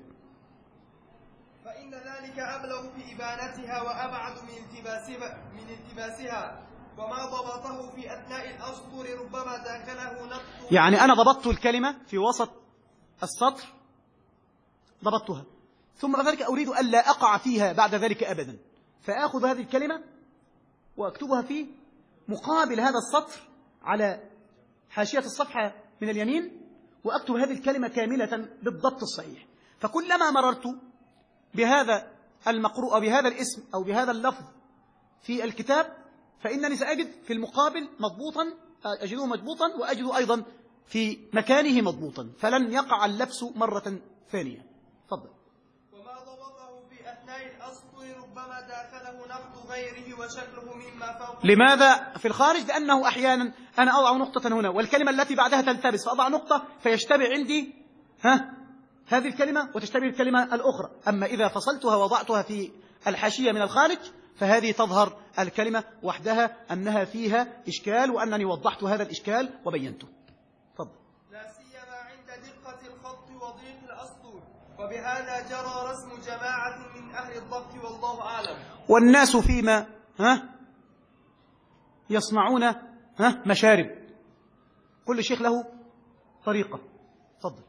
فإن ذلك أبلغ في إبانتها وأبعد من التباسها من التباسها، وما ضبطه في أثناء الأسطر ربما داخله نقص. يعني أنا ضبطت الكلمة في وسط السطر، ضبطتها، ثم بعد ذلك أريد أن لا أقع فيها بعد ذلك أبدا، فأخذ هذه الكلمة وأكتبها في مقابل هذا السطر على حاشية الصفحة من اليمين، وأكتب هذه الكلمة كاملة بالضبط الصحيح. فكلما مررت بهذا المقروء أو بهذا الاسم أو بهذا اللفظ في الكتاب فإنني سأجد في المقابل مضبوطا، أجده مضبوطا وأجده أيضا في مكانه مضبوطا، فلن يقع اللبس مرة ثانية. تفضل. وما ضبطه في أثناء الأسطر ربما داخله نقد غيره وشكله مما فوق. لماذا في الخارج؟ لأنه أحيانا أنا أضع نقطة هنا والكلمة التي بعدها تلتبس، فأضع نقطة فيشتبه عندي ها هذه الكلمة وتشتبه الكلمة الأخرى. أما إذا فصلتها وضعتها في الحاشية من الخارج فهذه تظهر الكلمة وحدها أنها فيها إشكال، وأنني وضحت هذا الإشكال وبينته. تفضل. لا سيما عند دقة الخط وضيق الأسطر، وبهذا جرى رسم جماعة من أهل الضبط والله أعلم. والناس فيما ها يصنعون ها مشارب، كل شيخ له طريقة. تفضل.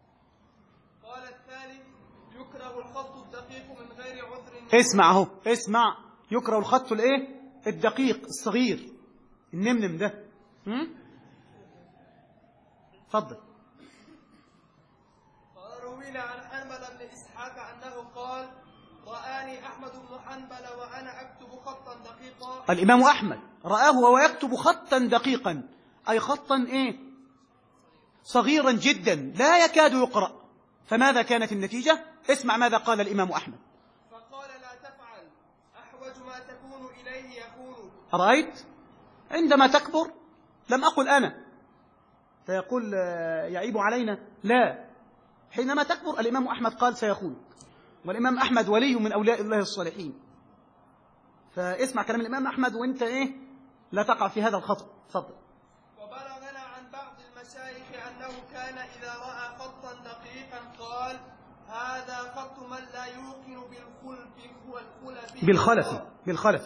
قال الثالث يكره الخط الدقيق من غير عذر. اسمع اهو، اسمع. يكره الخط الايه؟ الدقيق الصغير، النمنم ده. تفضل. روينا عن حنبل بن إسحاق أنه قال رآني أحمد بن حنبل وأنا أكتب خطا دقيقا. الإمام أحمد رآه وهو يكتب خطا دقيقا، أي خطا إيه؟ صغيرا جدا لا يكاد يقرأ. فماذا كانت النتيجة؟ اسمع ماذا قال الإمام أحمد. فقال لا تفعل، أحوج ما تكون إليه يكون. أرأيت؟ عندما تكبر لم أقل أنا فيقول يعيب علينا، لا، حينما تكبر الإمام أحمد قال سيخونك، والإمام أحمد ولي من أولياء الله الصالحين، فاسمع كلام الإمام أحمد وانت إيه لا تقع في هذا الخطأ. تفضل. وبلغنا عن بعض المشايخ أنه كان إذا رأى خطا دقيقا قال هذا خط من لا يوقن بالخلف بالخلف بالخلف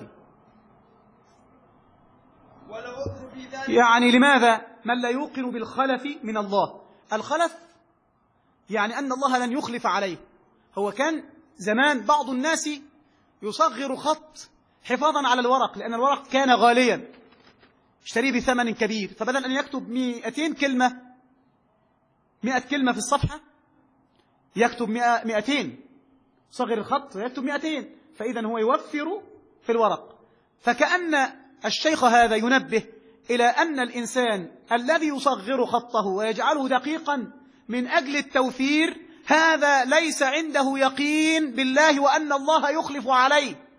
والعذر في ذلك. يعني لماذا من لا يوقن بالخلف من الله؟ الخلف يعني أن الله لن يخلف عليه. هو كان زمان بعض الناس يصغر خط حفاظا على الورق، لأن الورق كان غاليا اشتريه بثمن كبير، فبدل أن يكتب مئتين كلمة مئة كلمة في الصفحة يكتب مئتين، صغر الخط ويكتب مئتين، فإذا هو يوفر في الورق. فكأن الشيخ هذا ينبه إلى أن الإنسان الذي يصغر خطه ويجعله دقيقا من أجل التوفير هذا ليس عنده يقين بالله وأن الله يخلف عليه.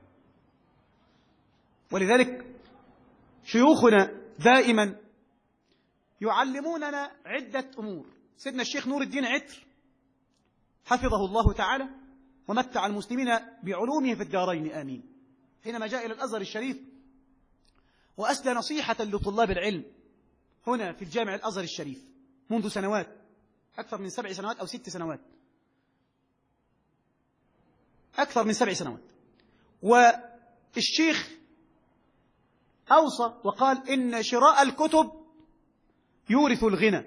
ولذلك شيوخنا دائما يعلموننا عدة أمور. سيدنا الشيخ نور الدين عتر حفظه الله تعالى ومتع المسلمين بعلومه في الدارين آمين، حينما جاء إلى الأزهر الشريف وأسدى نصيحة لطلاب العلم هنا في الجامع الأزهر الشريف منذ سنوات، أكثر من سبع سنوات أو ست سنوات، أكثر من سبع سنوات. والشيخ أوصى وقال إن شراء الكتب يورث الغنى،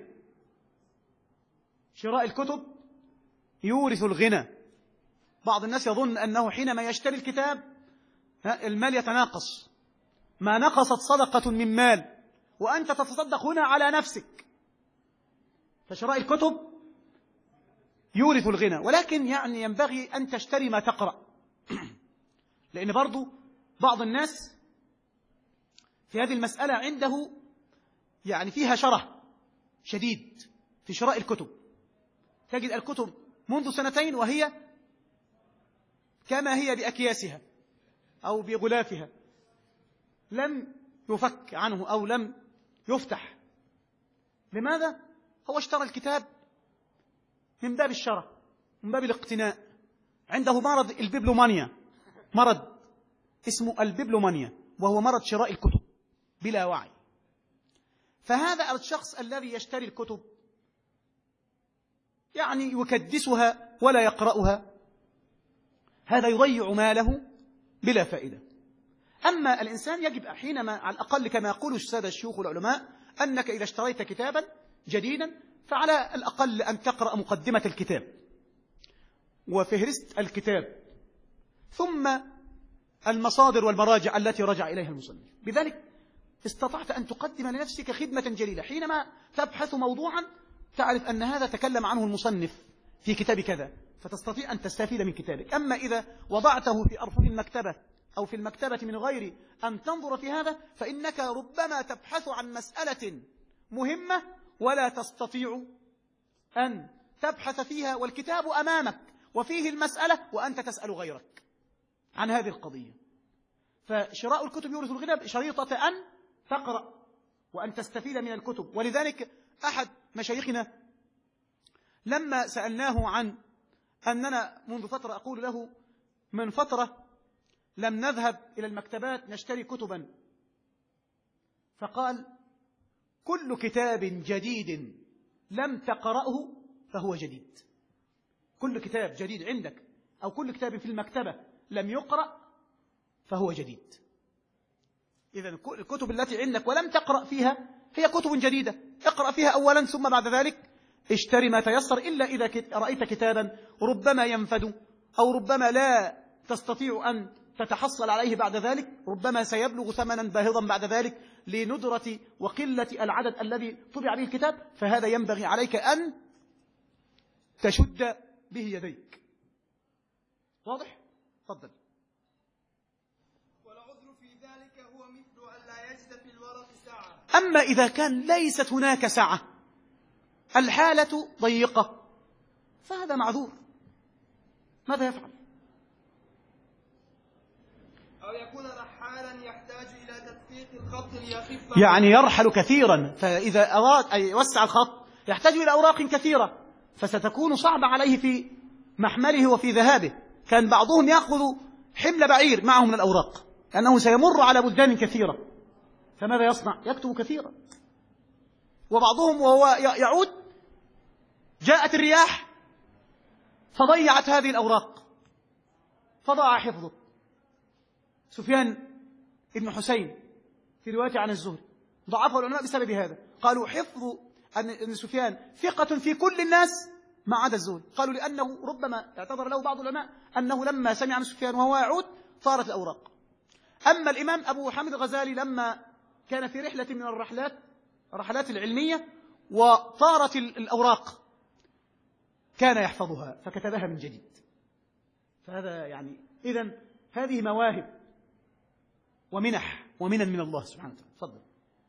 شراء الكتب يورث الغنى. بعض الناس يظن أنه حينما يشتري الكتاب المال يتناقص، ما نقصت صدقة من مال وأنت تتصدق هنا على نفسك، فشراء الكتب يورث الغنى. ولكن يعني ينبغي أن تشتري ما تقرأ، لأن برضو بعض الناس في هذه المسألة عنده يعني فيها شره شديد في شراء الكتب. تجد الكتب منذ سنتين وهي كما هي بأكياسها أو بغلافها، لم يفك عنه أو لم يفتح. لماذا؟ هو اشترى الكتاب من باب الشره، من باب الاقتناء. عنده مرض البيبلومانيا، مرض اسمه البيبلومانيا، وهو مرض شراء الكتب بلا وعي. فهذا الشخص الذي يشتري الكتب يعني يكدسها ولا يقرأها، هذا يضيع ماله بلا فائدة. أما الإنسان يجب حينما على الأقل كما يقول السادة الشيوخ والعلماء أنك إذا اشتريت كتابا جديدا فعلى الأقل أن تقرأ مقدمة الكتاب وفهرست الكتاب ثم المصادر والمراجع التي رجع إليها المصنف. بذلك استطعت أن تقدم لنفسك خدمة جليلة. حينما تبحث موضوعا تعرف أن هذا تكلم عنه المصنف في كتاب كذا، فتستطيع أن تستفيد من كتابك. أما إذا وضعته في أرفف المكتبة أو في المكتبة من غير أن تنظر في هذا فإنك ربما تبحث عن مسألة مهمة ولا تستطيع أن تبحث فيها والكتاب أمامك وفيه المسألة وأنت تسأل غيرك عن هذه القضية. فشراء الكتب يورث الغنى شريطة أن تقرأ وأن تستفيد من الكتب. ولذلك أحد مشايخنا لما سألناه عن أننا منذ فترة أقول له من فترة لم نذهب إلى المكتبات نشتري كتبا، فقال كل كتاب جديد لم تقرأه فهو جديد. كل كتاب جديد عندك أو كل كتاب في المكتبة لم يقرأ فهو جديد. إذا الكتب التي عندك ولم تقرأ فيها هي كتب جديدة، اقرأ فيها أولا ثم بعد ذلك اشتري ما تيسر، إلا إذا رأيت كتابا ربما ينفد أو ربما لا تستطيع أن تتحصل عليه بعد ذلك، ربما سيبلغ ثمنا باهظا بعد ذلك لندرة وقلة العدد الذي طبع به الكتاب، فهذا ينبغي عليك أن تشد به يديك. واضح؟ تفضل. والعذر في ذلك هو مثل أن لا يجد في الورق ساعة. أما إذا كان ليست هناك ساعة، الحالة ضيقة، فهذا معذور. ماذا يفعل؟ أو يكون رحالا يحتاج إلى تدقيق الخط ليخف، يعني يرحل كثيرا، فإذا أراد أن يوسع الخط يحتاج إلى أوراق كثيرة، فستكون صعبة عليه في محمله وفي ذهابه. كان بعضهم يأخذ حمل بعير معه من الأوراق لأنه سيمر على بلدان كثيرة، فماذا يصنع؟ يكتب كثيرا. وبعضهم وهو يعود جاءت الرياح فضيعت هذه الأوراق فضاع حفظه. سفيان ابن حسين في روايته عن الزهري ضعفه العلماء بسبب هذا، قالوا حفظ أن سفيان ثقة في كل الناس ما عدا الزهري، قالوا لأنه ربما اعتذر له بعض العلماء أنه لما سمع عن سفيان وهو يعود طارت الأوراق. أما الإمام أبو حامد الغزالي لما كان في رحلة من الرحلات الرحلات العلمية وطارت الأوراق كان يحفظها فكتبها من جديد. فهذا يعني إذن هذه مواهب ومنح ومنن من الله سبحانه وتعالى. تفضل.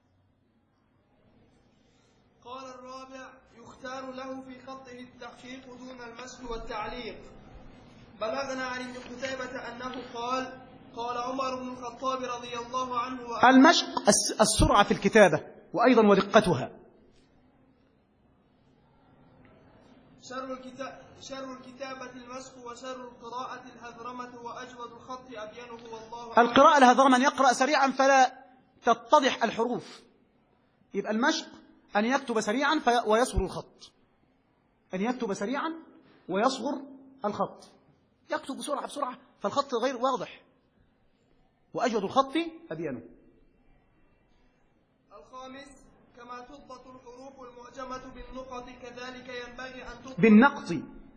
قال الرابع يختار له في خطه التحقيق دون المسح والتعليق. بلغنا عن ابن قتيبة أنه قال قال عمر بن الخطاب رضي الله عنه وأنه المشق السرعة في الكتابة وأيضا ودقتها. شر الكتاب شر الكتابة المسح وشر القراءة الهذرمة وأجود الخط أبينه والله. القراءة الهذرمة أن يقرأ سريعا فلا تتضح الحروف، يبقى المشق أن يكتب سريعا ويصغر الخط، أن يكتب سريعا ويصغر الخط، يكتب بسرعة بسرعة فالخط غير واضح. وأجود الخط أبينه. الخامس كما تضبط الحروف المعجمة بالنقط كذلك ينبغي أن تضبط بالنقط.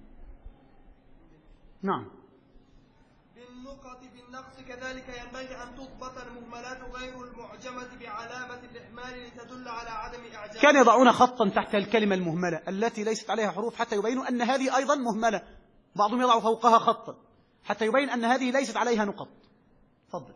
نعم. بالنقط بالنقص كذلك ينبغي أن تضبط المهملات غير المعجمة بعلامة الإحمال لتدل على عدم إعجام. كان يضعون خطا تحت الكلمة المهملة التي ليست عليها حروف حتى يبينوا أن هذه أيضا مهملة، بعضهم يضع فوقها خطا حتى يبين أن هذه ليست عليها نقط. تفضل.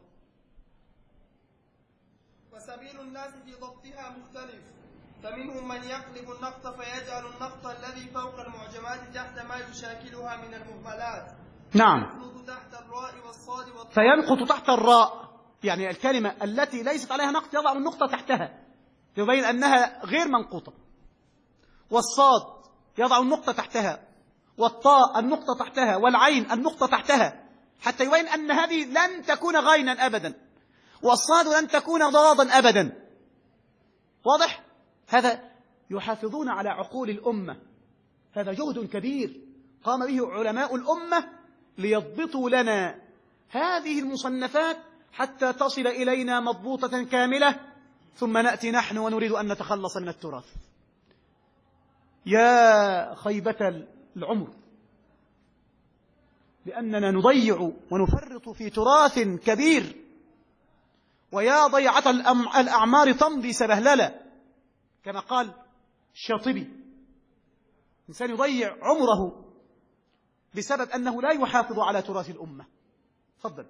وسبيل الناس في ضبطها مختلف، فمنهم من يقلب النقط فيجعل النقط الذي فوق المعجمات تحت ما يشاكلها من المهملات. نعم. ينقط تحت الراء والصاد والطاء. فينقط تحت الراء، يعني الكلمة التي ليست عليها نقط يضع النقطة تحتها يبين أنها غير منقوطة، والصاد يضع النقطة تحتها، والطاء النقطة تحتها، والعين النقطة تحتها، حتى يبين أن هذه لن تكون غينا أبدا، والصاد لن تكون ضادا أبدا. واضح؟ هذا يحافظون على عقول الأمة، هذا جهد كبير قام به علماء الأمة ليضبطوا لنا هذه المصنفات حتى تصل إلينا مضبوطة كاملة، ثم نأتي نحن ونريد أن نتخلص من التراث. يا خيبة العمر لأننا نضيع ونفرط في تراث كبير، ويا ضيعة الأعمار تمضي سبهللة، كما قال الشاطبي. إنسان يضيع عمره بسبب أنه لا يحافظ على تراث الأمة. تفضل.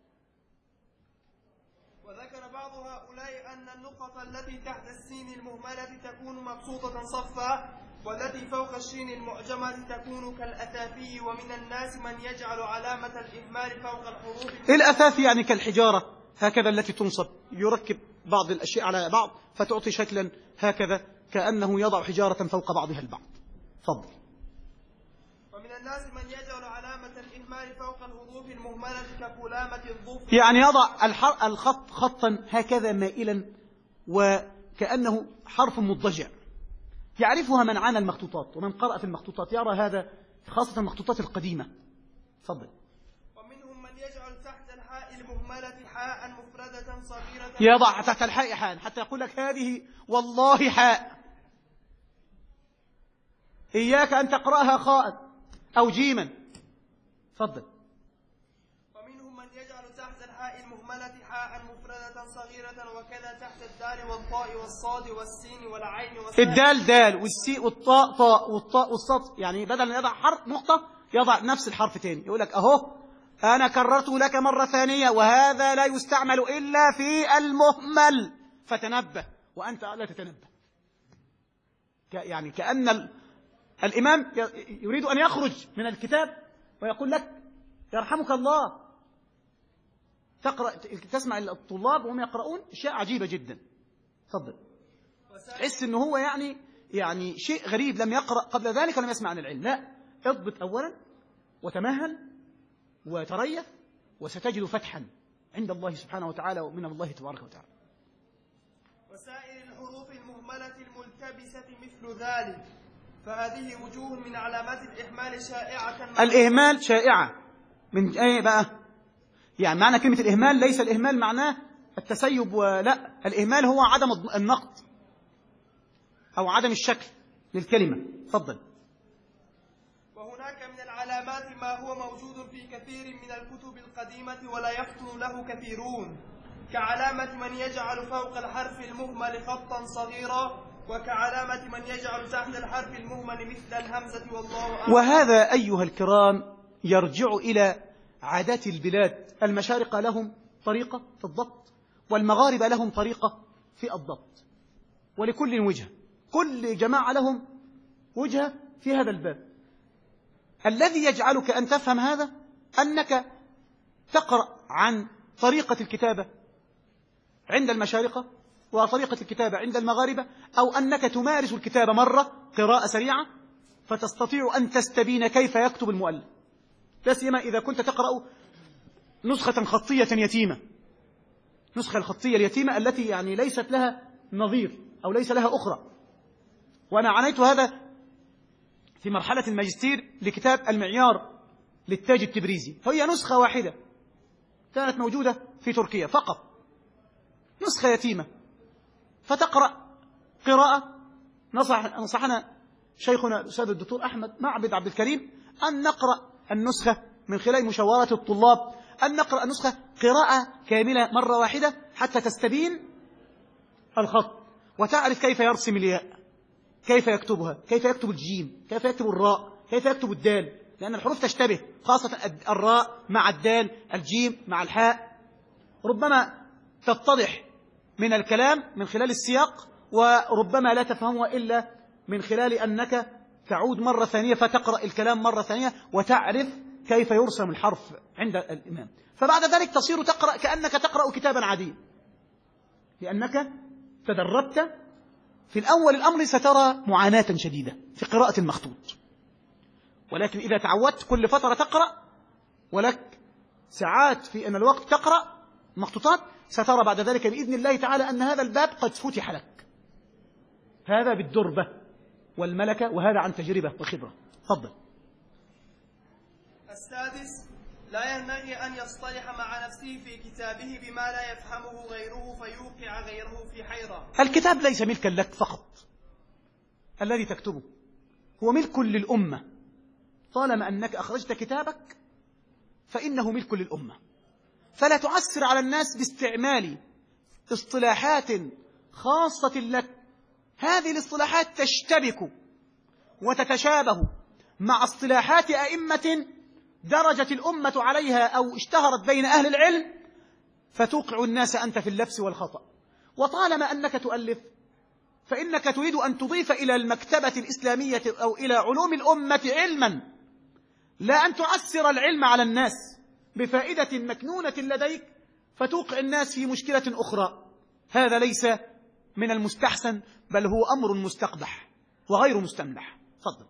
وذكر بعض هؤلاء أن النقط التي تحت السين المهملة تكون مبسوطة صفا، والتي فوق الشين المعجمة تكون كالأثافي، ومن الناس من يجعل علامة الإهمال فوق الحروف. الأثافي يعني كالحجارة هكذا التي تنصب، يركب بعض الأشياء على بعض فتعطي شكلا هكذا كأنه يضع حجارة فوق بعضها البعض. تفضل. ومن الناس من يجعل علامة الإهمال فوق الحروف المهملة ككلامة الظفر، يعني يضع الخط خطا هكذا مائلا وكأنه حرف مضجع، يعرفها من عانى المخطوطات ومن قرأ في المخطوطات يرى هذا، خاصة المخطوطات القديمة. تفضل. ومنهم من يجعل تحت الحاء المهملة حاء مفردة صغيرة، يضع تحت الحاء حاء حتى يقول لك هذه والله حاء، إياك أن تقرأها خاء أو جيما. تفضل. ومنهم من يجعل تحت الحاء المهملة حاء مفردة صغيرة، وكذا تحت الدال والطاء والصاد والسين والعين والسين. الدال دال والسي والطاء طاء والطاء والصاد، يعني بدل أن يضع حرف نقطة يضع نفس الحرف تاني، يقول لك أهو أنا كررته لك مرة ثانية وهذا لا يستعمل إلا في المهمل، فتنبه وأنت لا تتنبه. يعني كأن الإمام يريد أن يخرج من الكتاب ويقول لك يرحمك الله، تقرأ تسمع الطلاب وهم يقرؤون أشياء عجيبة جدا. تفضل. تحس إنه هو يعني يعني شيء غريب، لم يقرأ قبل ذلك ولم يسمع عن العلم. لا، اضبط أولا وتمهل وتريث وستجد فتحا عند الله سبحانه وتعالى ومن الله تبارك وتعالى. وسائر الحروف المهملة الملتبسة مثل ذلك، فهذه وجوه من علامات الإهمال شائعة. الإهمال شائعة من أي بقى؟ يعني معنى كلمة الإهمال ليس الإهمال معناه التسيب، ولا الإهمال هو عدم النقط أو عدم الشكل للكلمة. تفضل. وهناك من العلامات ما هو موجود في كثير من الكتب القديمة ولا يفطن له كثيرون، كعلامة من يجعل فوق الحرف المهمل خطا صغيرا، وكعلامة من يجعل تحت الحرف المهمل مثل الهمزة والله أعلم. وهذا أيها الكرام يرجع إلى عادات البلاد. المشارقة لهم طريقة في الضبط، والمغاربة لهم طريقة في الضبط، ولكل وجهة، كل جماعة لهم وجهة في هذا الباب. الذي يجعلك أن تفهم هذا أنك تقرأ عن طريقة الكتابة عند المشارقة وطريقة الكتابة عند المغاربة، أو أنك تمارس الكتابة مرة قراءة سريعة فتستطيع أن تستبين كيف يكتب المؤلف، لا سيما إذا كنت تقرأ نسخة خطية يتيمة، نسخة الخطية اليتيمة التي يعني ليست لها نظير أو ليس لها أخرى. وأنا عانيت هذا في مرحلة الماجستير لكتاب المعيار للتاج التبريزي، فهي نسخة واحدة كانت موجودة في تركيا فقط، نسخة يتيمة، فتقرأ قراءة. نصح نصحنا شيخنا الأستاذ الدكتور أحمد معبد عبد الكريم أن نقرأ النسخة من خلال مشاورات الطلاب، أن نقرأ النسخة قراءة كاملة مرة واحدة حتى تستبين الخط وتعرف كيف يرسم الياء، كيف يكتبها، كيف يكتب الجيم، كيف يكتب الراء، كيف يكتب الدال، لأن الحروف تشتبه، خاصة الراء مع الدال، الجيم مع الحاء. ربما تتضح من الكلام من خلال السياق، وربما لا تفهمها إلا من خلال أنك تعود مرة ثانية فتقرأ الكلام مرة ثانية وتعرف كيف يرسم الحرف عند الإمام. فبعد ذلك تصير تقرأ كأنك تقرأ كتابا عاديا، لأنك تدربت. في الأول الأمر سترى معاناة شديدة في قراءة المخطوط، ولكن إذا تعودت كل فترة تقرأ ولك ساعات في أن الوقت تقرأ مخطوطات، سترى بعد ذلك بإذن الله تعالى أن هذا الباب قد فتح لك. هذا بالدربة والملكة، وهذا عن تجربة وخبرة. تفضل. السادس: لا ينبغي أن يصطلح مع نفسه في كتابه بما لا يفهمه غيره فيوقع غيره في حيرة. الكتاب ليس ملكا لك فقط، الذي تكتبه هو ملك للأمة. طالما أنك أخرجت كتابك فإنه ملك للأمة، فلا تعسر على الناس باستعمال اصطلاحات خاصة لك. هذه الاصطلاحات تشتبك وتتشابه مع اصطلاحات أئمة درجت الأمة عليها أو اشتهرت بين أهل العلم، فتوقع الناس أنت في اللبس والخطأ. وطالما أنك تؤلف فإنك تريد أن تضيف إلى المكتبة الإسلامية أو إلى علوم الأمة علما، لا أن تعسر العلم على الناس بفائدة مكنونة لديك فتوقع الناس في مشكلة أخرى. هذا ليس من المستحسن، بل هو أمر مستقبح وغير مستمدح. تفضل.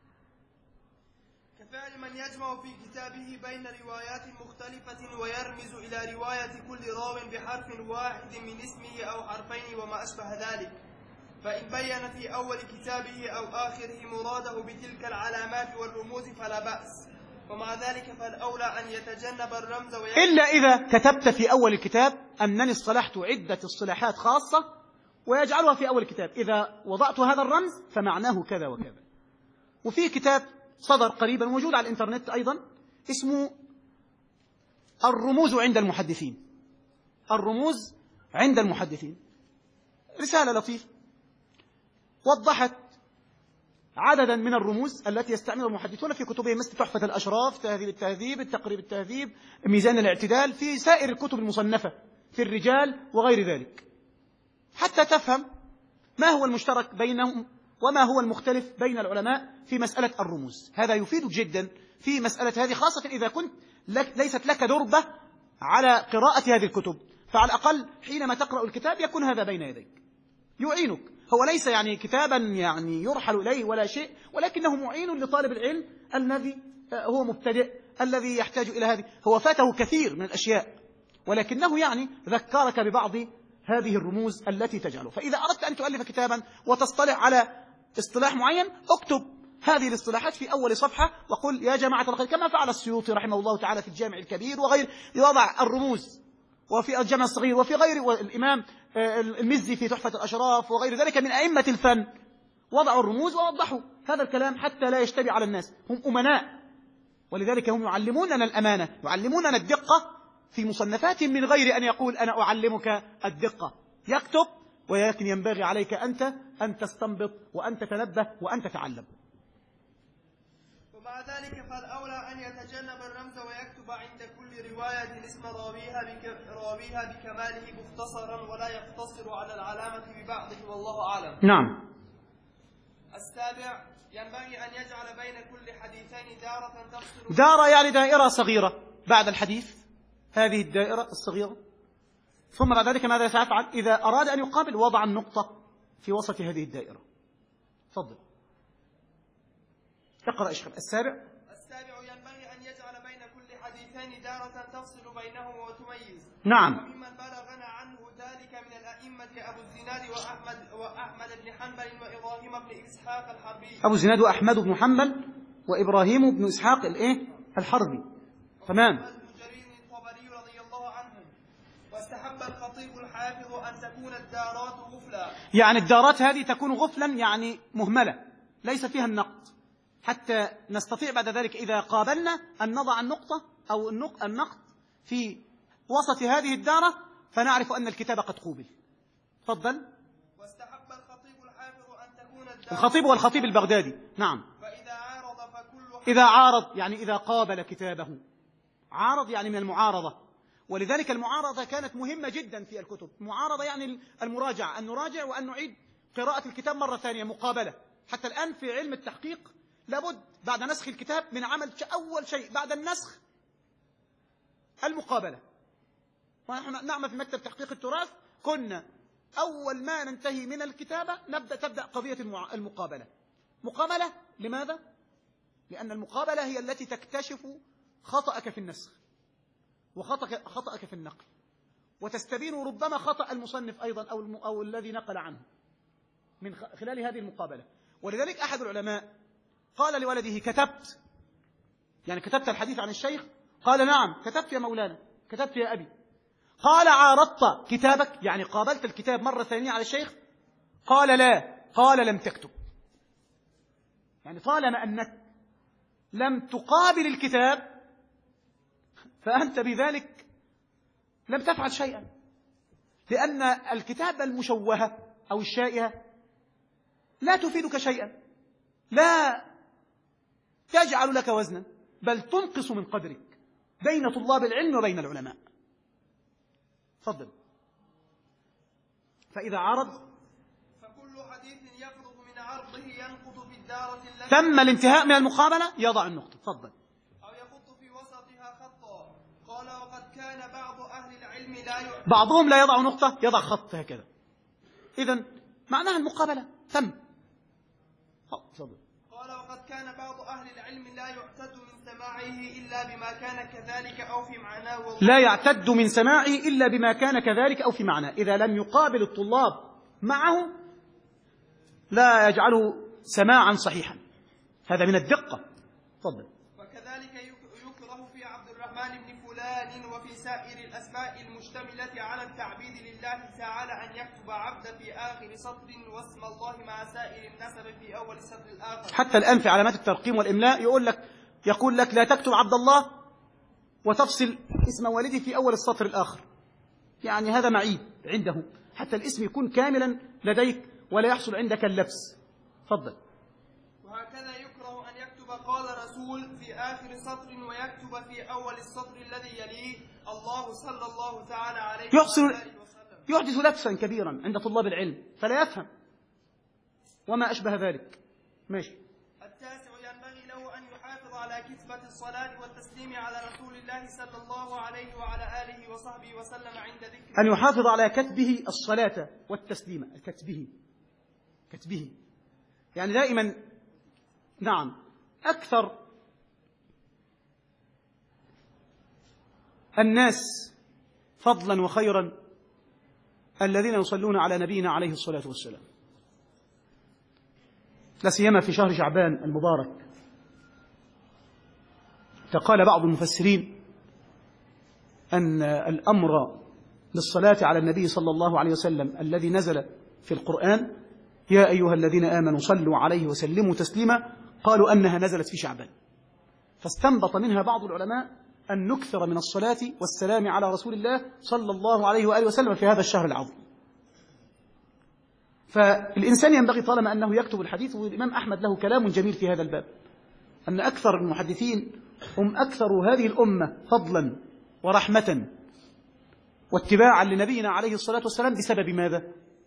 كفعل من يجمع في كتابه بين روايات مختلفة ويرمز إلى رواية كل راو بحرف واحد من اسمه أو حرفين وما أشبه ذلك، فإن بين في أول كتابه أو آخره مراده بتلك العلامات والرموز فلا بأس، ومع ذلك فالأولى أن يتجنب الرمز ويكتب. إلا إذا كتبت في أول الكتاب أنني اصطلحت عدة اصطلاحات خاصة ويجعلها في أول الكتاب، إذا وضعت هذا الرمز فمعناه كذا وكذا. وفي كتاب صدر قريبا موجود على الإنترنت أيضا اسمه الرموز عند المحدثين. الرموز عند المحدثين رسالة لطيفة وضحت عددا من الرموز التي يستعملها المحدثون في كتبهم، مثل تحفة الأشراف، تهذيب التهذيب، التقريب التهذيب، ميزان الاعتدال، في سائر الكتب المصنفة في الرجال وغير ذلك، حتى تفهم ما هو المشترك بينهم وما هو المختلف بين العلماء في مسألة الرموز. هذا يفيد جدا في مسألة هذه، خاصة إذا كنت لك ليست لك دربة على قراءة هذه الكتب، فعلى الأقل حينما تقرأ الكتاب يكون هذا بين يديك يعينك. هو ليس يعني كتابا يعني يرحل إليه ولا شيء، ولكنه معين لطالب العلم الذي هو مبتدئ الذي يحتاج إلى هذه. هو فاته كثير من الأشياء، ولكنه يعني ذكرك ببعض هذه الرموز التي تجعله. فإذا أردت أن تؤلف كتابا وتصطلح على اصطلاح معين، اكتب هذه الاصطلاحات في أول صفحة وقل يا جماعة الخير، كما فعل السيوطي رحمه الله تعالى في الجامع الكبير وغير، يوضع الرموز، وفي الجامع الصغير وفي غير، والإمام المزي في تحفة الأشراف وغير ذلك من أئمة الفن وضعوا الرموز ووضحوا هذا الكلام حتى لا يشتبه على الناس. هم أمناء، ولذلك هم يعلموننا الأمانة، يعلموننا الدقة في مصنفات من غير أن يقول أنا أعلمك الدقة. يكتب، ولكن ينبغي عليك أنت أن تستنبط وأن تتنبه وأن تتعلم. ومع ذلك فالأولى أن يتجنب الرمز ويكتب عند كل رواية اسم راويها بك... راويها بكماله مختصرا ولا يقتصر على العلامة ببعضه، والله أعلم. نعم. السابع: ينبغي أن يجعل بين كل حديثين دارة تفصل. دارة يعني دائرة صغيرة بعد الحديث، هذه الدائرة الصغيرة. ثم بعد ذلك ماذا سيفعل؟ إذا أراد أن يقابل وضع النقطة في وسط هذه الدائرة. تفضل. اقرأ اشرح. السابع: السابع ينبغي أن يجعل بين كل حديثين دارة تفصل بينهما وتميز. نعم. وممن بلغنا عنه ذلك من الأئمة أبو الزناد وأحمد وأحمد بن حنبل وإبراهيم بن إسحاق الحربي. أبو الزناد وأحمد بن حنبل وإبراهيم بن إسحاق الإيه الحربي. تمام. واستحب الخطيب الحافظ أن تكون الدارات غفلا، يعني الدارات هذه تكون غفلا، يعني مهملة ليس فيها النقط، حتى نستطيع بعد ذلك إذا قابلنا أن نضع النقطة أو النقط في وسط هذه الدارة فنعرف أن الكتاب قد قوبل. تفضل. واستحب الخطيب الحافظ أن تكون الدارات، الخطيب والخطيب البغدادي. نعم. فإذا عارض فكل إذا عارض يعني إذا قابل كتابه. عارض يعني من المعارضة، ولذلك المعارضة كانت مهمة جدا في الكتب. معارضة يعني المراجعة، أن نراجع وأن نعيد قراءة الكتاب مرة ثانية، مقابلة. حتى الآن في علم التحقيق لابد بعد نسخ الكتاب من عمل أول شيء بعد النسخ المقابلة. ونحن نعمل في مكتب تحقيق التراث، كنا أول ما ننتهي من الكتابة نبدأ تبدأ قضية المقابلة. مقابلة لماذا؟ لأن المقابلة هي التي تكتشف خطأك في النسخ وخطأك في النقل، وتستبين ربما خطأ المصنف أيضا أو, الم... أو الذي نقل عنه من خلال هذه المقابلة. ولذلك أحد العلماء قال لولده: كتبت؟ يعني كتبت الحديث عن الشيخ؟ قال: نعم كتبت يا مولانا، كتبت يا أبي. قال: عارضت كتابك؟ يعني قابلت الكتاب مرة ثانية على الشيخ؟ قال: لا. قال: لم تكتب. يعني طالما أنك لم تقابل الكتاب فأنت بذلك لم تفعل شيئا، لأن الكتاب المشوهة أو الشائهة لا تفيدك شيئا، لا تجعل لك وزنا، بل تنقص من قدرك بين طلاب العلم وبين العلماء. تفضل. فإذا عرض فكل حديث يفرغ من عرضه ينقض في الدارة التي تم الانتهاء من المقابلة يضع النقطة. تفضل. أو يخط في وسطها خطا. قال: وقد كان بعض أهل العلم لا ي... بعضهم لا يضع نقطة، يضع خط هكذا. إذن معناها المقابلة تم. تفضل. قال: وقد كان بعض أهل العلم لا يعتد من سماعه إلا بما كان كذلك أو في معناه. لا يعتد من سماعه إلا بما كان كذلك أو في معناه. إذا لم يقابل الطلاب معه لا يجعله سماعا صحيحا، هذا من الدقة. تفضل. وكذلك يكره في عبد الرحمن بن فلان وفي سائر الأسماء المشتملة على التعبيد لله تعالى أن يكتب عبد في آخر سطر واسم الله مع سائر النسب في أول السطر الآخر. حتى الآن في علامات الترقيم والإملاء يقول لك يقول لك لا تكتب عبد الله وتفصل اسم والده في أول السطر الآخر. يعني هذا معيب عنده، حتى الاسم يكون كاملا لديك ولا يحصل عندك اللبس. تفضل. وهكذا يكره أن يكتب قال رسول في آخر سطر ويكتب في أول السطر الذي يليه الله صلى الله تعالى عليه وسلم. يحدث لبسا كبيرا عند طلاب العلم فلا يفهم وما أشبه ذلك. ماشي. التاسع ينبغي له أن يحافظ على كتبة الصلاة والتسليم على رسول الله صلى الله عليه وعلى آله وصحبه وسلم عند ذكر أن يحافظ على كتبه الصلاة والتسليم. كتبه كتبه يعني دائما. نعم. أكثر الناس فضلا وخيرا الذين يصلون على نبينا عليه الصلاة والسلام، لا سيما في شهر شعبان المبارك. فقال بعض المفسرين أن الأمر بالصلاة على النبي صلى الله عليه وسلم الذي نزل في القرآن يا أيها الذين آمنوا صلوا عليه وسلموا تسليما، قالوا أنها نزلت في شعبان، فاستنبط منها بعض العلماء أن نكثر من الصلاة والسلام على رسول الله صلى الله عليه وآله وسلم في هذا الشهر العظيم. فالإنسان ينبغي طالما أنه يكتب الحديث، والإمام أحمد له كلام جميل في هذا الباب، أن أكثر المحدثين هم أكثر هذه الأمة فضلا ورحمة واتباعا لنبينا عليه الصلاة والسلام بسبب ماذا؟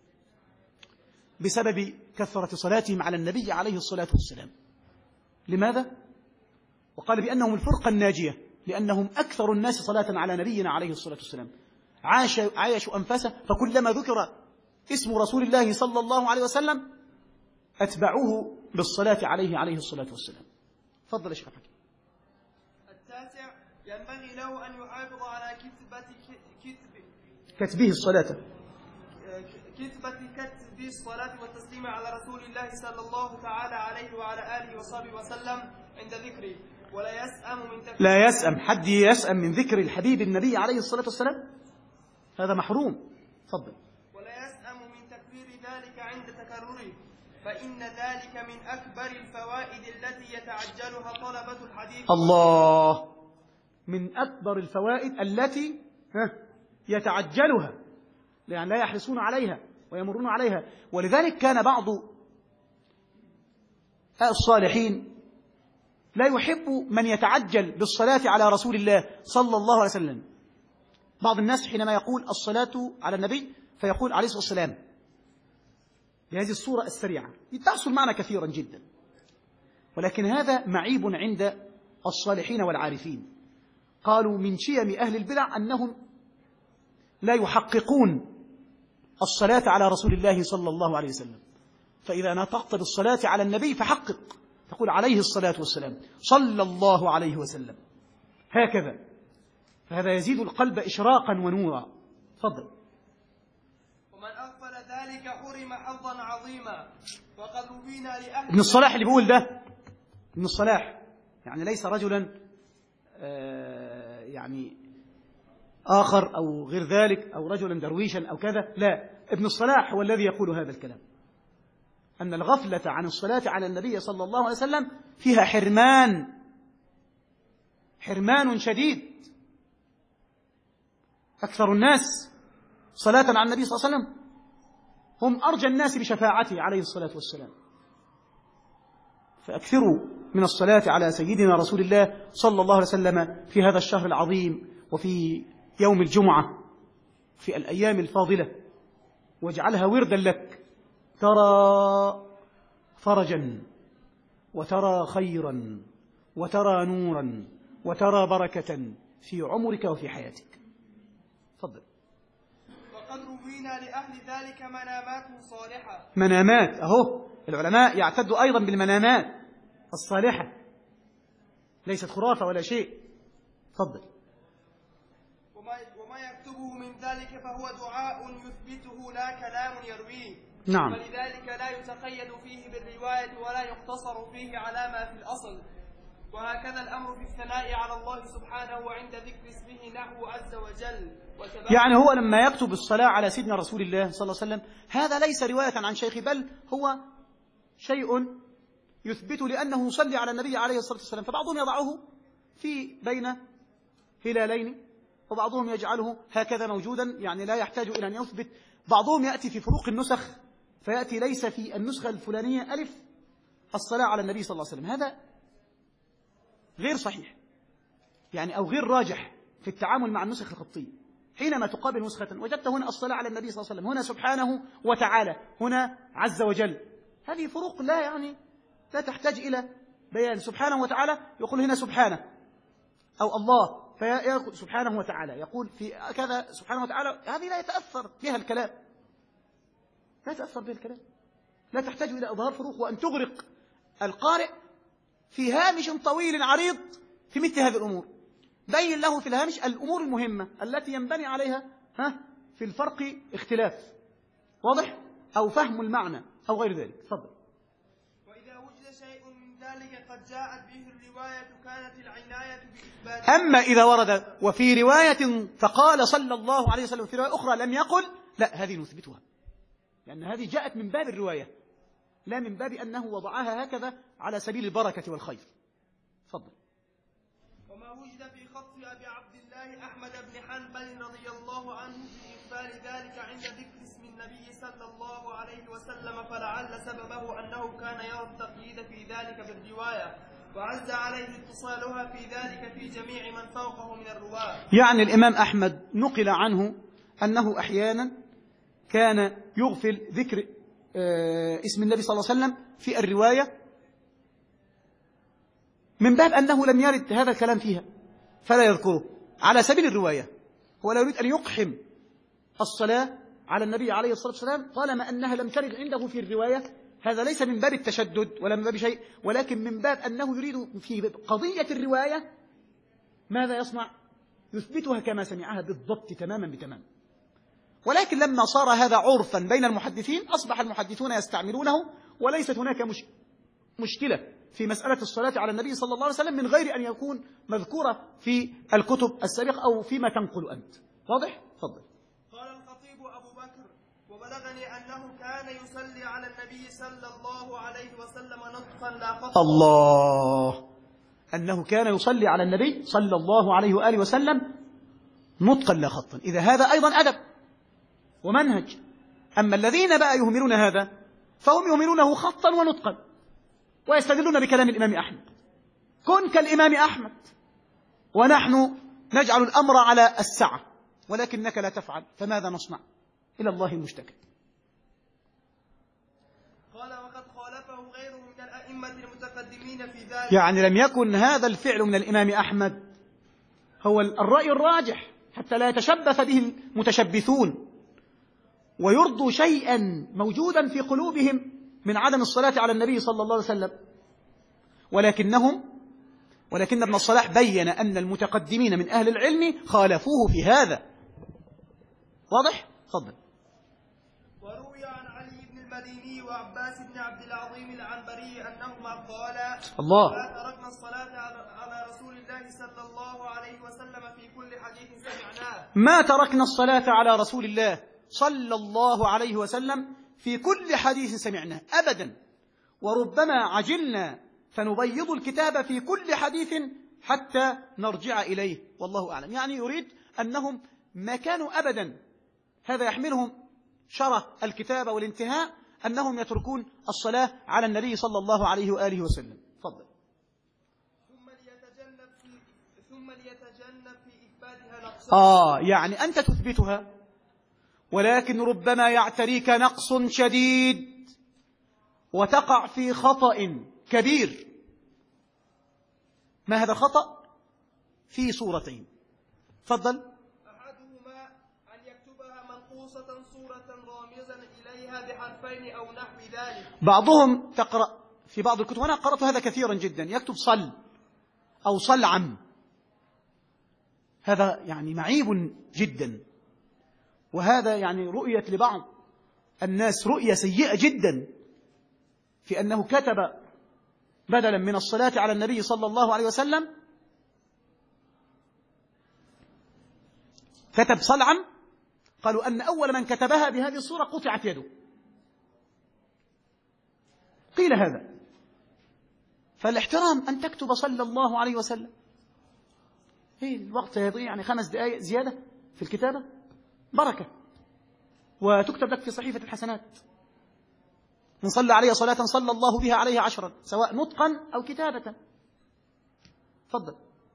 بسبب كثرة صلاتهم على النبي عليه الصلاة والسلام. لماذا؟ وقال بأنهم الفرقة الناجية، لأنهم أكثر الناس صلاة على نبينا عليه الصلاة والسلام، عاش عايشوا أنفاسه، فكلما ذكر اسم رسول الله صلى الله عليه وسلم أتبعوه بالصلاة عليه عليه الصلاة والسلام. تفضل يا شيخ حكيم. التاسع ينبغي له أن يحافظ على كتبة كتب كتبه الصلاة كتبة كتب الصلاة والتسليم على رسول الله صلى الله تعالى عليه وعلى آله وصحبه وسلم عند ذكره، ولا يسأم من تكرير لا يسأم حد يسأم من ذكر الحبيب النبي عليه الصلاة والسلام، هذا محروم. تفضل. ولا يسأم من تكرير ذلك عند تكرره، فإن ذلك من أكبر الفوائد التي يتعجلها طلبة الحديث. الله، من أكبر الفوائد التي يتعجلها، يعني لا يحرصون عليها ويمرون عليها. ولذلك كان بعض الصالحين لا يحب من يتعجل بالصلاة على رسول الله صلى الله عليه وسلم، بعض الناس حينما يقول الصلاة على النبي فيقول عليه الصلاة والسلام بهذه الصورة السريعة، تحصل معنا كثيرا جدا، ولكن هذا معيب عند الصالحين والعارفين. قالوا من شيم أهل البدع أنهم لا يحققون الصلاة على رسول الله صلى الله عليه وسلم، فإذا نطقت بالصلاة على النبي فحقق، تقول عليه الصلاة والسلام صلى الله عليه وسلم هكذا، فهذا يزيد القلب إشراقا ونورا. تفضل. ومن أغفل ذلك حرم حظا عظيما، وقد روينا لأهل ابن الصلاح اللي بيقول ده ابن الصلاح يعني ليس رجلا آه يعني آخر أو غير ذلك أو رجلا درويشا أو كذا، لا، ابن الصلاح هو الذي يقول هذا الكلام، أن الغفلة عن الصلاة على النبي صلى الله عليه وسلم فيها حرمان حرمان شديد. أكثر الناس صلاة على النبي صلى الله عليه وسلم هم أرجى الناس بشفاعته عليه الصلاة والسلام، فأكثروا من الصلاة على سيدنا رسول الله صلى الله عليه وسلم في هذا الشهر العظيم وفي يوم الجمعة في الأيام الفاضلة، واجعلها وردا لك، ترى فرجا وترى خيرا وترى نورا وترى بركة في عمرك وفي حياتك. تفضل. وقد روينا لأهل ذلك منامات صالحة. منامات، أهو العلماء يعتدوا أيضا بالمنامات الصالحة، ليست خرافة ولا شيء. تفضل. وما وما يكتبه من ذلك فهو دعاء يثبته لا كلام يرويه. نعم. فلذلك لا يتقيد فيه بالرواية ولا يقتصر فيه على ما في الأصل. وهكذا الأمر في الثناء على الله سبحانه وعند ذكر اسمه نحو عز وجل. يعني هو لما يكتب الصلاة على سيدنا رسول الله صلى الله عليه وسلم هذا ليس رواية عن شيخ، بل هو شيء يثبت لأنه يصلي على النبي عليه الصلاة والسلام، فبعضهم يضعه في بين هلالين وبعضهم يجعله هكذا موجودا، يعني لا يحتاج إلى أن يثبت. بعضهم يأتي في فروق النسخ فيأتي ليس في النسخة الفلانية ألف الصلاة على النبي صلى الله عليه وسلم، هذا غير صحيح يعني أو غير راجح في التعامل مع النسخ الخطية. حينما تقابل نسخة وجدت هنا الصلاة على النبي صلى الله عليه وسلم، هنا سبحانه وتعالى، هنا عز وجل، هذه فروق لا يعني لا تحتاج إلى بيان. سبحانه وتعالى يقول هنا سبحانه أو الله فيقول سبحانه وتعالى، يقول في كذا سبحانه وتعالى، هذه لا يتأثر بها الكلام، لا يتأثر بها الكلام، لا تحتاج إلى إظهار فروق وأن تغرق القارئ في هامش طويل عريض في مثل هذه الأمور. بين له في الهامش الأمور المهمة التي ينبني عليها ها في الفرق اختلاف واضح أو فهم المعنى أو غير ذلك. تفضل. وإذا وجد شيء من ذلك قد جاءت به الرواية كانت العناية بإثبات. أما إذا ورد وفي رواية فقال صلى الله عليه وسلم في رواية أخرى لم يقل، لا، هذه نثبتها، لأن هذه جاءت من باب الرواية لا من باب أنه وضعها هكذا على سبيل البركة والخير. تفضل. وما وجد في خط أبي عبد الله أحمد بن حنبل رضي الله عنه في إقبال ذلك عند ذكر اسم النبي صلى الله عليه وسلم، فلعل سببه أنه كان يرى التقييد في ذلك بالرواية، وعز عليه اتصالها في ذلك في جميع من فوقه من الرواة. يعني الإمام أحمد نقل عنه أنه أحيانا كان يغفل ذكر اسم النبي صلى الله عليه وسلم في الرواية من باب أنه لم يرد هذا الكلام فيها فلا يذكره على سبيل الرواية. هو لا يريد أن يقحم الصلاة على النبي عليه الصلاة والسلام طالما أنها لم ترد عنده في الرواية، هذا ليس من باب التشدد ولا من باب شيء، ولكن من باب أنه يريد في قضية الرواية ماذا يصنع؟ يثبتها كما سمعها بالضبط تماما بتمام. ولكن لما صار هذا عرفا بين المحدثين أصبح المحدثون يستعملونه، وليست هناك مش مشكلة في مسألة الصلاة على النبي صلى الله عليه وسلم من غير أن يكون مذكورة في الكتب السابقة أو فيما تنقل أنت. واضح؟ تفضل. قال الخطيب أبو بكر: وبلغني أنه كان يصلي على النبي صلى الله عليه وسلم نطقا لا خطا. الله، أنه كان يصلي على النبي صلى الله عليه وآله وسلم نطقا لا خطا، إذا هذا أيضا أدب ومنهج. أما الذين بقى يهملون هذا فهم يهملونه خطا ونطقا ويستدلون بكلام الإمام أحمد. كن كالإمام أحمد، ونحن نجعل الأمر على السعة، ولكنك لا تفعل، فماذا نصنع؟ إلى الله المشتكى. قال وقد خالفه غيره من الأئمة المتقدمين في ذلك. يعني لم يكن هذا الفعل من الإمام أحمد هو الرأي الراجح، حتى لا يتشبث به المتشبثون ويرضوا شيئا موجودا في قلوبهم من عدم الصلاة على النبي صلى الله عليه وسلم، ولكنهم ولكن ابن الصلاح بين أن المتقدمين من أهل العلم خالفوه في هذا. واضح؟ تفضل. وروي عن علي بن المديني وعباس بن عبد العظيم العنبري أنهما قالا الله ما تركنا الصلاة على رسول الله صلى الله عليه وسلم في كل حديث سمعناه. ما تركنا الصلاة على رسول الله صلى الله عليه وسلم في كل حديث سمعناه أبدا، وربما عجلنا فنبيض الكتاب في كل حديث حتى نرجع إليه، والله أعلم. يعني يريد أنهم ما كانوا أبدا، هذا يحملهم شرف الكتابة والانتهاء، أنهم يتركون الصلاة على النبي صلى الله عليه وآله وسلم. تفضل. ثم ليتجنب في ثم ليتجنب في إثباتها نقص. آه يعني أنت تثبتها، ولكن ربما يعتريك نقص شديد وتقع في خطأ كبير. ما هذا الخطأ؟ في صورتين. تفضل. أحدهما أن يكتبها منقوصة صورة رامزا إليها بحرفين أو نحو ذلك. بعضهم تقرأ في بعض الكتب، وأنا قرأت هذا كثيرا جدا، يكتب صل أو صلعم. هذا يعني معيب جدا، وهذا يعني رؤية لبعض الناس رؤية سيئة جدا في أنه كتب بدلا من الصلاة على النبي صلى الله عليه وسلم كتب صلعم. قالوا أن أول من كتبها بهذه الصورة قطعت يده. قيل هذا. فالاحترام أن تكتب صلى الله عليه وسلم. إيه الوقت يضيع، يعني خمس دقائق زيادة في الكتابة بركة، وتكتب لك في صحيفة الحسنات. من صلى عليه صلاة صلى الله بها عليه عشرا، سواء نطقا أو كتابة. تفضل.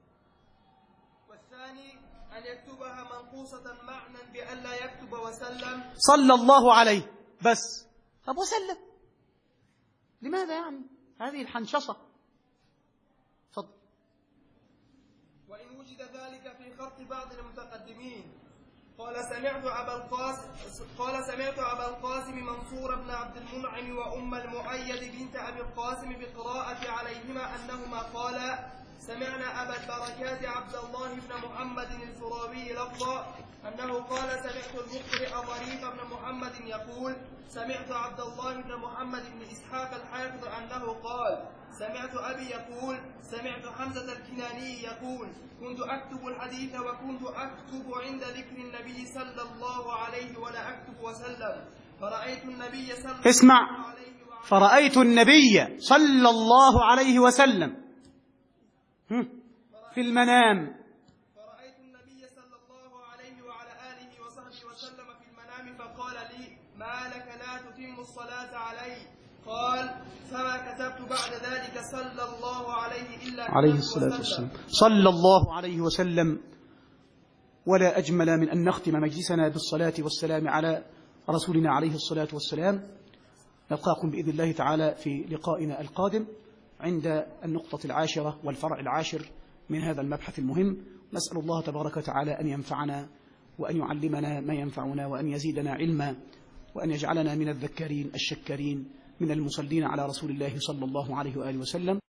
والثاني أن يكتبها منقوصة معنى بأن لا يكتب وسلم صلى الله عليه بس. طب وسلم لماذا يعني هذه الحنشصة؟ تفضل. وإن وجد ذلك في خط بعض المتقدمين قال سمعت أبا القاسم قال سمعت أبا القاسم منصور بن عبد المنعم وأم المؤيد بنت أبي القاسم بقراءة عليهما أنهما قالا سمعنا أبا البركات عبد الله بن محمد الفراوي لفظا أنه قال سمعت المقرئ ظريف بن محمد يقول سمعت عبد الله بن محمد بن إسحاق الحافظ أنه قال سمعت أبي يقول سمعت حمزة الكناني يقول كنت أكتب الحديث وكنت أكتب عند ذكر النبي صلى الله عليه ولا أكتب وسلم فرأيت النبي صلى الله اسمع عليه وسلم فرأيت النبي صلى الله عليه وسلم في المنام فرأيت النبي صلى الله عليه وعلى آله وصحبه وسلم في المنام فقال لي ما لك لا تتم الصلاة علي قال فما كتبت بعد ذلك صلى الله عليه إلا عليه الصلاة والسلام صلى الله عليه وسلم. ولا أجمل من أن نختم مجلسنا بالصلاة والسلام على رسولنا عليه الصلاة والسلام. نلقاكم بإذن الله تعالى في لقائنا القادم عند النقطة العاشرة والفرع العاشر من هذا المبحث المهم. نسأل الله تبارك وتعالى أن ينفعنا وأن يعلمنا ما ينفعنا وأن يزيدنا علما وأن يجعلنا من الذكارين الشكارين من المصلين على رسول الله صلى الله عليه وآله وسلم.